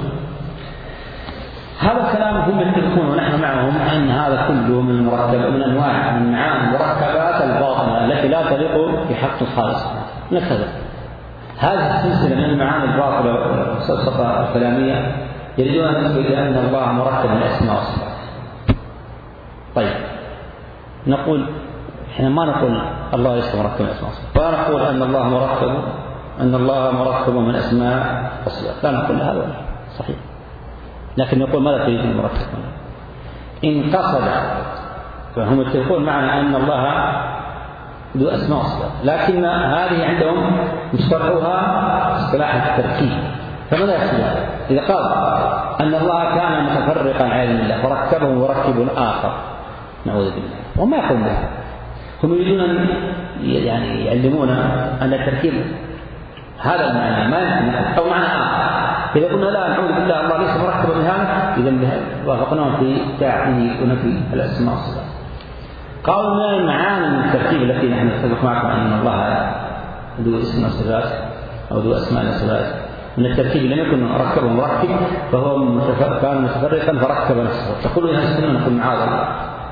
هذا الكلام هم يتفقون ونحن معهم أن هذا كله من المركب من أنواع من معاني المركبات الباطنة التي لا تليق بحق الخالص. نكذا هذه السلسلة من المعاني الباطلة والسلسلة الكلامية يريدون أن يثبتوا أن الله مركب من أسماء وصفات. طيب نقول إحنا ما نقول الله ليس مركب من أسماء وصفات، ولا نقول أن الله مركب أن الله مركب من أسماء وصفات، لا نقول هذا ولا صحيح. لكن يقول ماذا تريد المركب؟ إن قصد فهم يتفقون معنا أن الله ذو أسماء وصفات، لكن هذه عندهم مصطلحها اصطلاح التركيب. فماذا يقصد؟ إذا قال أن الله كان متفرقا عن الله فركبه مركب آخر نعوذ بالله، وما يقولون به. هم يريدون أن يعني يعلمون أن التركيب هذا المعنى ما يمكن أو معنى آخر. إذا قلنا لا نعوذ بالله الله ليس مركبا بهذا إذا وافقناهم في تعطيه ونفي الأسماء والصفات. قالوا من المعاني من التركيب التي نحن نتفق معكم أن الله ذو اسم وصفات أو ذو أسماء وصفات من التركيب لم يكن ركبه مركب فهو كان متفرقا فركب نفسه. تقولوا يا سنة نقول معاذ الله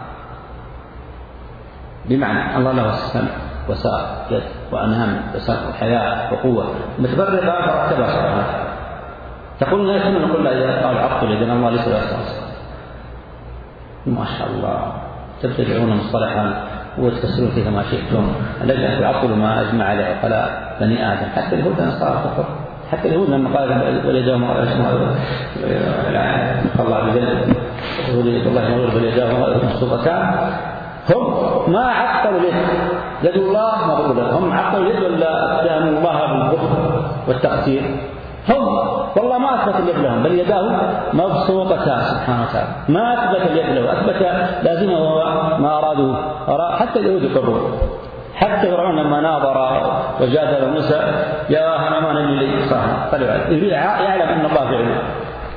بمعنى الله له السمع وساق يد وأنام وساق وحياة وقوة متفرقا فركبها سبحانه. تقولون يا سنة نقول لا إذا قال عقل إذن الله ليس له أساس. ما شاء الله تبتدعون مصطلحا وتفسرون فيها ما شئتم. الذي يعقل ما أجمع عليه عقلاء بني آدم حتى اليهود نصارى كفر، حتى اليهود لما قال ولداهم الله بذلك ولد الله يقول ولداهم مبسوطتان، هم ما عقلوا اليد يد الله مغلولة، هم عقلوا اليد ولا اتهموا الله بالبخل والتقصير؟ هم والله ما أثبت اليد لهم بل يداه مبسوطتان سبحانه وتعالى، ما أثبت اليد له، أثبت لازمه وهو ما أرادوا. حتى اليهود يقرون، حتى فرعون لما ناظر وجادل موسى يا هامان اني لي صاحب طلع يريد يعلم ان الله في علمه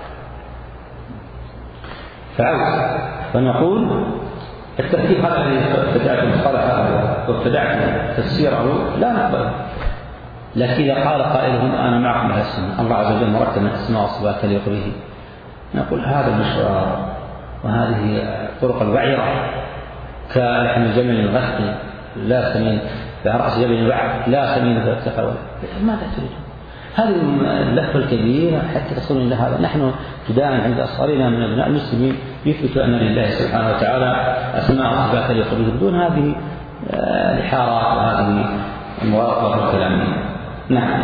فعوز. فنقول التركيب هذا الذي ابتدعت مصطلحه وابتدعت تفسيره لا نقبله. لكن إذا قال قائلهم أنا معكم على السنة الله عز وجل مركب من أسماء وصفات تليق به، نقول هذا المشوار وهذه طرق البعيرة كلحم الجمل الغث لا سمين على رأس جبل بعد لا سمين فاتقى ولا ماذا تريدون؟ هذه اللفة الكبيرة حتى تصلون إلى هذا. نحن ابتداء عند أصغرنا من أبناء المسلمين يثبت أن لله سبحانه وتعالى أسماء وصفات يليق به بدون هذه الحارات وهذه المواقف الكلامية. نعم.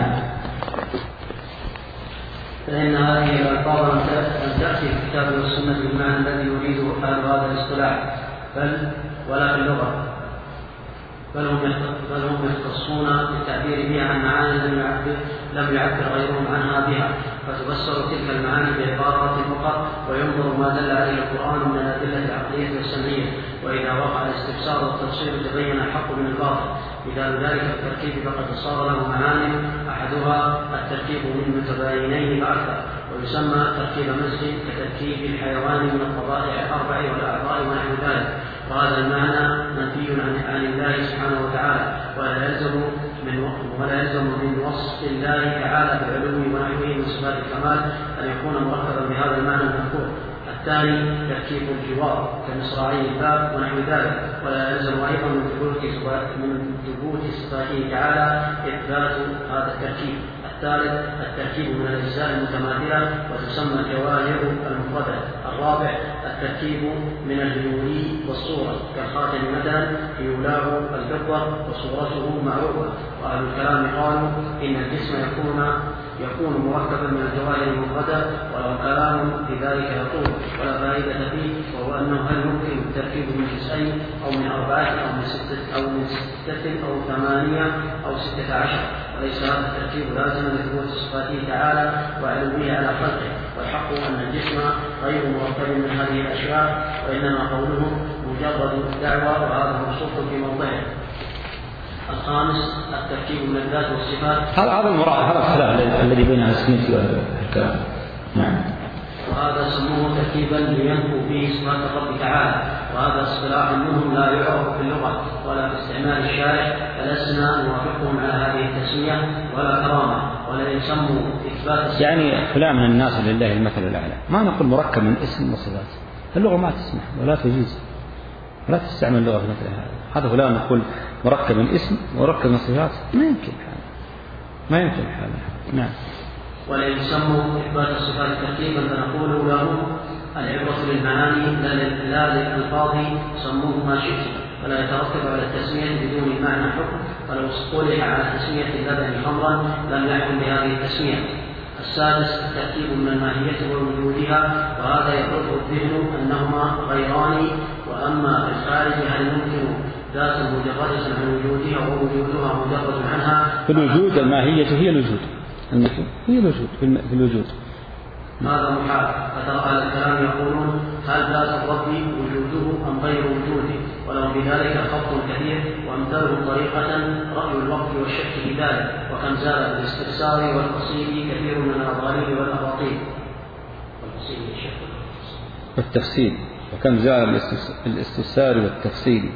فإن هذه الألفاظ أن تأتي في الكتاب والسنة بالمعنى الذي يريده أهل هذا الاصطلاح بل ولا في اللغة، بل هم يختصون بالتعبير بها عن معاني لم يعبر لم يعبر غيرهم عنها بها، فتفسر تلك المعاني بعبارات أخرى وينظر ما دل عليه القرآن من الأدلة العقلية والسمعية، وإذا وقع الاستفسار والتفسير تبين الحق من الباطل. مثال ذلك التركيب فقد صار له معاني أحدها التركيب من متباينين فأكثر، ويسمى تركيب مسح كتركيب الحيوان من الطبائع الأربع والأعضاء ونحو ذلك، وهذا المعنى منفي عن الله سبحانه وتعالى، ولا يلزم من ولا يلزم من وصف الله تعالى بالعلو ونحوه من صفات الكمال أن يكون مركبا بهذا المعنى المذكور. الثاني تركيب الجوار كمصراعي الباب ونحو ذلك، ولا يلزم أيضا من ثبوت من ثبوت صفاته تعالى إثبات هذا التركيب. الثالث التركيب من الأجزاء المتماثلة وتسمى الجواهر المفردة. الرابع التركيب من الهيولي والصورة كالخاتم مثلا هيولاه الفضة وصورته معروفة. وأهل الكلام قالوا إن الجسم يكون يكون مركبا من الجواهر المفردة، ولو كلام في ذلك يطول ولا فائدة فيه، وهو أنه هل يمكن التركيب من جزئين أو من أربعة أو من ستة أو من ستة أو ثمانية أو ستة عشر، وليس هذا التركيب لازما لثبوت صفاته تعالى وعلوه على خلقه. والحق أن الجسم غير مركب من هذه الأشياء، وإنما قوله مجرد دعوة، وهذا موصوف في موضعه. الخامس التركيب من الذات والصفات. هذا المراد، هذا الخلاف الذي بين السنة والكلام. نعم. وهذا سموه تركيبا لينفوا فيه صفات الرب تعالى، وهذا اصطلاح منهم لا يعرف في اللغة ولا في استعمال الشارع، فلسنا نوافقهم على هذه التسمية ولا كرامة، ولا يسموا إثبات يعني فلان من الناس لله المثل الأعلى، ما نقول مركب من اسم وصفات، اللغة ما تسمح ولا تجيز ولا تستعمل اللغة في مثل هذا. هذا فلان نقول مركب من اسم مركب من صفات، ما يمكن حاله ما يمكن حاله. نعم. ولا يسموا إثبات الصفات تركيبا فنقول له العبرة للمعاني لا للألفاظ، سموه ما شئتم، ولا يترتب على التسمية بدون المعنى حكم، ولو اصطلح على تسمية اللبن خمرا لم يحكم بهذه التسمية. السادس التركيب من الماهية ووجودها، وهذا يقر الذهن أنهما غيران، وأما في الخارج هل يمكن ذات مجردة عن وجودها ووجودها مجرد عنها؟ في الوجود الماهية هي الوجود، هي الوجود في الوجود، هذا محال. فترى أهل الكلام يقولون هل ذات الرب وجوده أم غير وجوده، ولو بذلك خط كثير، وأمثاله طريقة رأي الوقت والشك في ذلك، وكم زال بالاستفسار والتفصيل كثير من الأضاليل والأباطيل والتفصيل، وكم زال الاستفسار والتفصيل.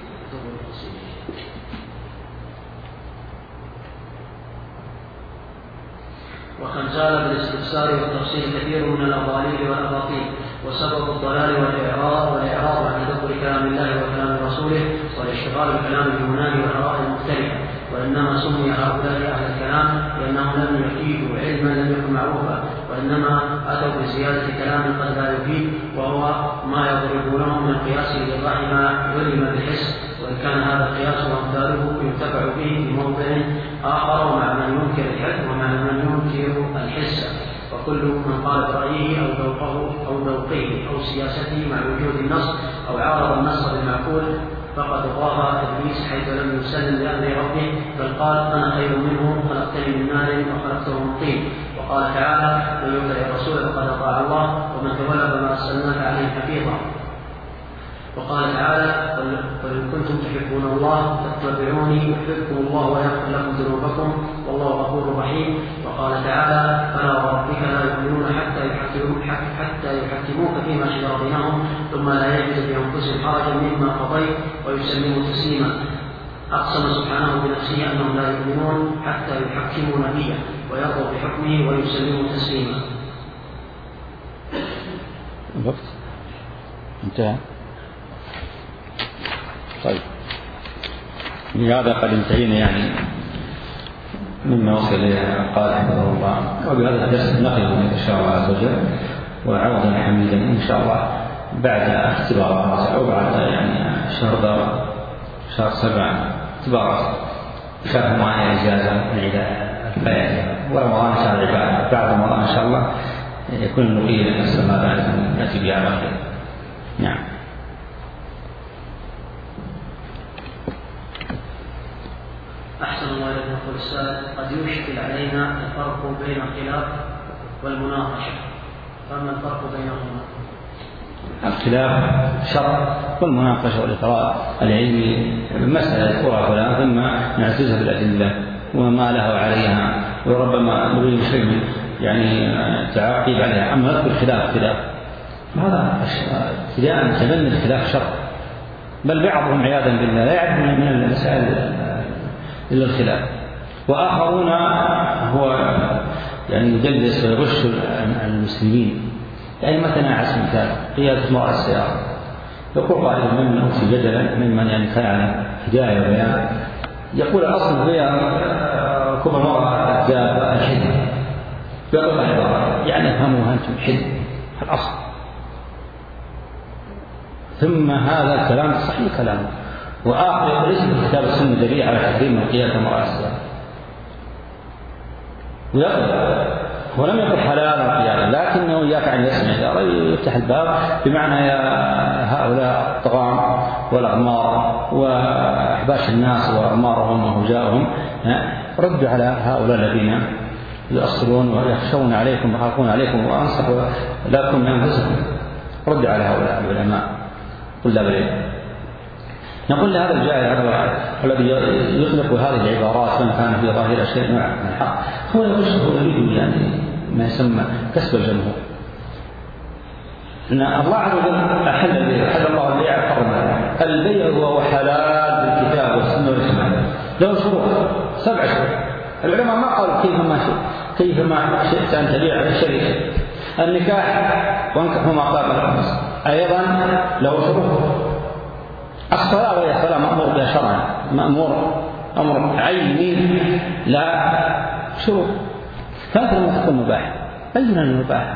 وكم زال بالاستفسار والتفصيل كثير من الأضاليل والأباطيل، وسبب الضلال والإعراض والإعراض عن تدبر كلام الله وكلام رسوله والاشتغال بكلام اليونان والآراء المختلفة. وإنما سمي هؤلاء أهل الكلام لأنهم لم يفيدوا علما لم يكن معروفا، وإنما أتوا بزيادة كلام قد لا يفيد، وهو ما يضربونه من قياس لإيضاح ما علم بالحس، وإن كان هذا القياس وأمثاله ينتفع به في موضع آخر ومع من ينكر الحس ومع من ينكر الحس، وكل من قال برأيه أو ذوقه أو ذوقه أو سياسته مع وجود النص أو عارض النص بالمعقول فقد ضاف إبليس حيث لم يسلم لأمر ربه، بل قال أنا خير منه خلقتني من نار وخلقته من طين. وقال تعالى من يطع الرسول فقد أطاع الله ومن تولى فما أرسلناك عليه حفيظا. وقال تعالى قل إن كنتم تحبون الله فاتبعوني يحببكم الله ويغفر لكم ذنوبكم والله غفور رحيم. وقال تعالى فلا وربك لا يؤمنون حتى يحكموك حتى يحكموك فيما شجر بينهم ثم لا يجد بأنفسهم حرجا مما قضيت ويسلموا تسليما. أقسم سبحانه بنفسه أنهم لا يؤمنون حتى يحكموا نبيه ويرضوا بحكمه ويسلموا تسليما. الوقت انتهى. طيب لهذا قد انتهينا يعني مما وصل إليه قال حفظه الله. وبهذا الدرس نقل إن شاء الله عز وجل وعوضا حميدا إن شاء الله بعد اختبارات أو بعد يعني شهر شهر سبع اختبارات شهر معين إجازة العيد ورمضان شهر العبادة. بعد رمضان إن شاء الله يكون النقيل نفس ما بعد نأتي بها على خير. نعم. أحسن الله إليكم. يقول السائل: قد يشكل علينا الفرق بين الخلاف والمناقشة، فما الفرق بينهما؟ الخلاف شرع والمناقشة والإقرار العلمي مسألة يذكرها فلان ثم نعززها بالأدلة وما لها وعليها وربما نريد شيء يعني تعاقيب عليها. أما نذكر خلاف خلاف هذا ابتداء تبني الخلاف شرع، بل بعضهم عياذا بالله لا يعرف من المسائل إلا الخلاف، وآخرون هو يعني يجلس ويغش المسلمين. يعني مثلا على سبيل المثال قيادة مرأة السيارة، يقول قائل ممن أوتي جدلا ممن يعني كان على هداية وبيان يقول الأصل هي ركوب المرأة الدابة الحد، يقول العبارة يعني افهموها أنتم حد الأصل. ثم هذا الكلام صحيح كلامه. وآخر يقول ليس في كتاب السنة دليل على تحريم من قيادة مرأة السيارة، ويقول ولم يقل حلالا قيادا، لكنه إياك أن يسمع يفتح الباب بمعنى يا هؤلاء الطغام والأغمار وأحباش الناس وأغمارهم وهجاءهم ردوا على هؤلاء الذين يؤصلون ويخشون عليكم ويخافون عليكم وأنصحوا لكم أنفسكم، ردوا على هؤلاء العلماء طلاب العلم. نقول لهذا الجاهل الذي يطلق هذه العبارات من كان في ظاهر شيء من الحق هو يقصد يريد يعني ما يسمى كسب الجمهور. إن الله عز وجل أحل البيع، أحل الله البيع حرم البيع هو حلال بالكتاب والسنة والإجماع، له شروط سبع شروط. العلماء ما قالوا كيف ما شئت كيف ما شئت أن تبيع الشركة. النكاح وانكحوا ما طاب لكم أيضا له شروط. الصلاة وهي صلاة مأمور بها شرعا، مأمور أمر عيني لا شروط. فأنت لما تكون مباح بين المباح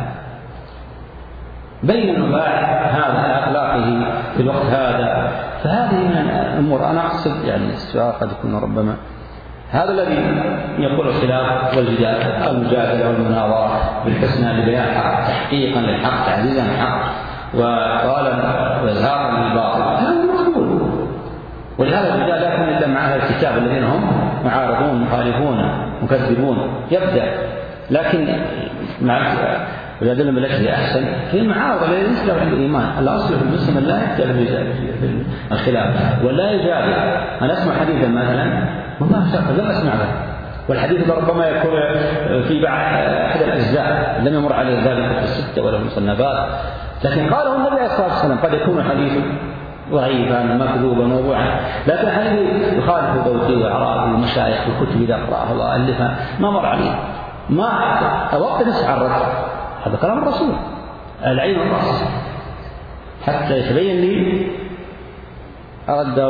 بين المباح هذا أخلاقه في الوقت هذا، فهذه من الأمور. أنا أقصد يعني السؤال قد يكون ربما هذا الذي يقول الخلاف والجدال المجادلة والمناظرة بالحسنى لبيان الحق تحقيقا للحق تعزيزا للحق وقالا وإظهارا للباطل، هذا مقبول. ولهذا الجدال لا يكون إلا مع أهل الكتاب الذين هم معارضون مخالفون مكذبون يبدأ، لكن مع الأدلة بالتي هي أحسن هي المعارضة التي ليس له الإيمان. الأصل في المسلم لا يبدأ في الخلاف ولا يجادل. أنا أسمع حديثا مثلا والله شاكر لم أسمع به، والحديث ربما يكون في بعض أحد الأجزاء لم يمر عليه ذلك في الستة ولا في المصنفات، لكن قاله النبي عليه الصلاة والسلام. قد يكون الحديث ضعيفا مكذوبا موضوعا، لكن الحديث يخالف ذوقي وأعراضي المشايخ والكتب إذا قرأها الله ألفها ما مر عليه، ما أوقت نسعى الرد. هذا كلام الرسول العين والرأس حتى يتبين لي رده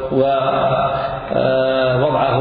ووضعه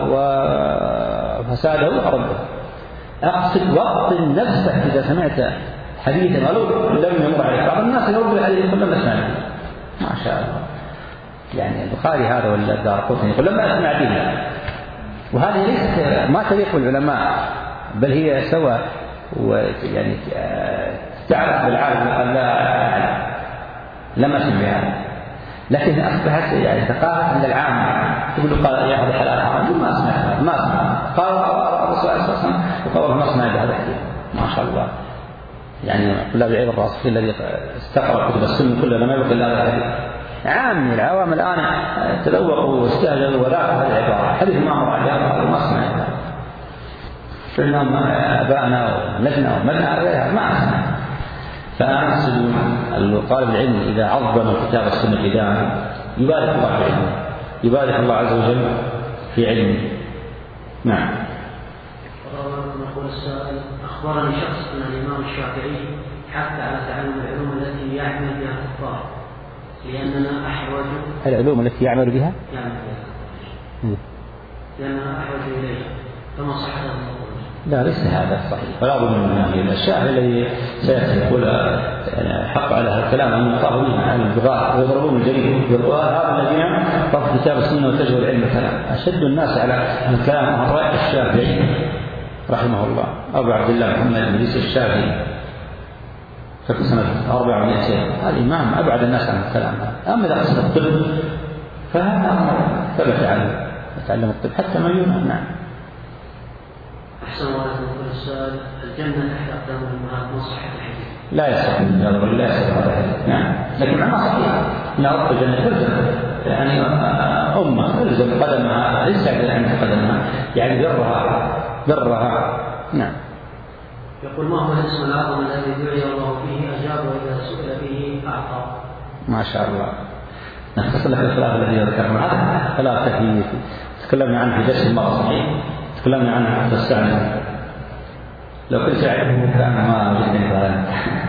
وفساده أرده. أقصد وقت نفسك إذا سمعت حديثا ولو لم يمر عليك. بعض الناس يقول الحديث يقول لم أسمع به ما شاء الله، يعني البخاري هذا ولا الدارقطني يقول لم أسمع به، وهذه ليست ما تليق بالعلماء، بل هي سوى ويعني تعرف بالعالم قال لا لم أسمع بهذا، لكن أصبحت يعني ثقافة عند العام تقول قال يا هذا حلال حرام ما أسمع ما أسمع قال الرسول صلى الله عليه وسلم وقال ما أسمع بهذا الحديث ما شاء الله. يعني طلاب العلم الراسخين الذي استقرأ كتب السنة كلها لما يبقى إلا هذا الحديث. عام العوام الآن تذوقوا واستهجنوا ولا هذه العبارة حديث ما مر عليها ما أسمع فإنهم أباءنا ونجنا ومدنا عليها ما أسمع. فأنا أقصد طالب العلم إذا عظم كتاب السنة الإدامة يبارك الله في علمه، يبارك الله عز وجل في علمه. نعم. يقول السائل: أخبرني شخص أن الإمام الشافعي حث على تعلم العلوم التي يعمل بها الكفار لأننا أحوج العلوم التي يعمل بها يعني لأنها أحوج إليها، فما صح هذا القول؟ لا ليس هذا صحيح، فلا بد من هذه الأشياء الذي سيأتي يقول حق على هذا الكلام أن يطاعوا بها على البغاء ويضربون الجريمة يقول هذا الذين رفضوا كتاب السنة واتجهوا العلم الكلام. أشد الناس على الكلام هو الرأي الشافعي رحمه الله أبو عبد الله محمد بن إدريس الشافعي في سنة أربعة ومئتين، هذا الإمام أبعد الناس عن الكلام. أما إذا قصد الطب فهذا أمر ثبت عليه يتعلم الطب حتى ما ينام. نعم. أحسن الله عليكم السؤال، الجنة تحت أقدام الأمهات، ما صحة الحديث؟ لا يصح هذا لا يصح هذا الحديث. نعم، لكن معناه صحيح إن أردت الجنة تلزم يعني أمة تلزم قدمها ليس عند قدمها يعني برها برها. نعم. يقول ما هو الاسم الأعظم الذي دعي الله فيه أجاب وإذا سئل به أعطى؟ ما شاء الله. نختصر لك الخلاف الذي ذكرنا هذا خلاف فيه تكلمنا عنه في درس المرة صحيح، تكلمنا عنه حتى الساعة لو كنت أعلمه كان ما وجدني فعلا.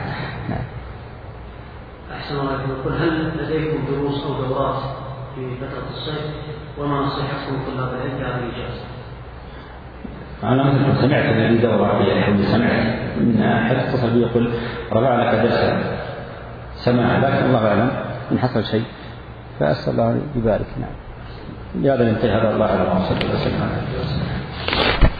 أحسن الله يقول هل لديكم دروس أو دورات في فترة الصيف وما نصيحتكم طلاب العلم هذه الإجازة؟ أنا مثل سمعت الذي دورة في الحمد سمعت من أحد اتصل بي يقول رفع لك درسا سمع، لكن الله أعلم إن حصل شيء فأسأل الله يبارك. نعم. بهذا الانتهى هذا الله أعلم.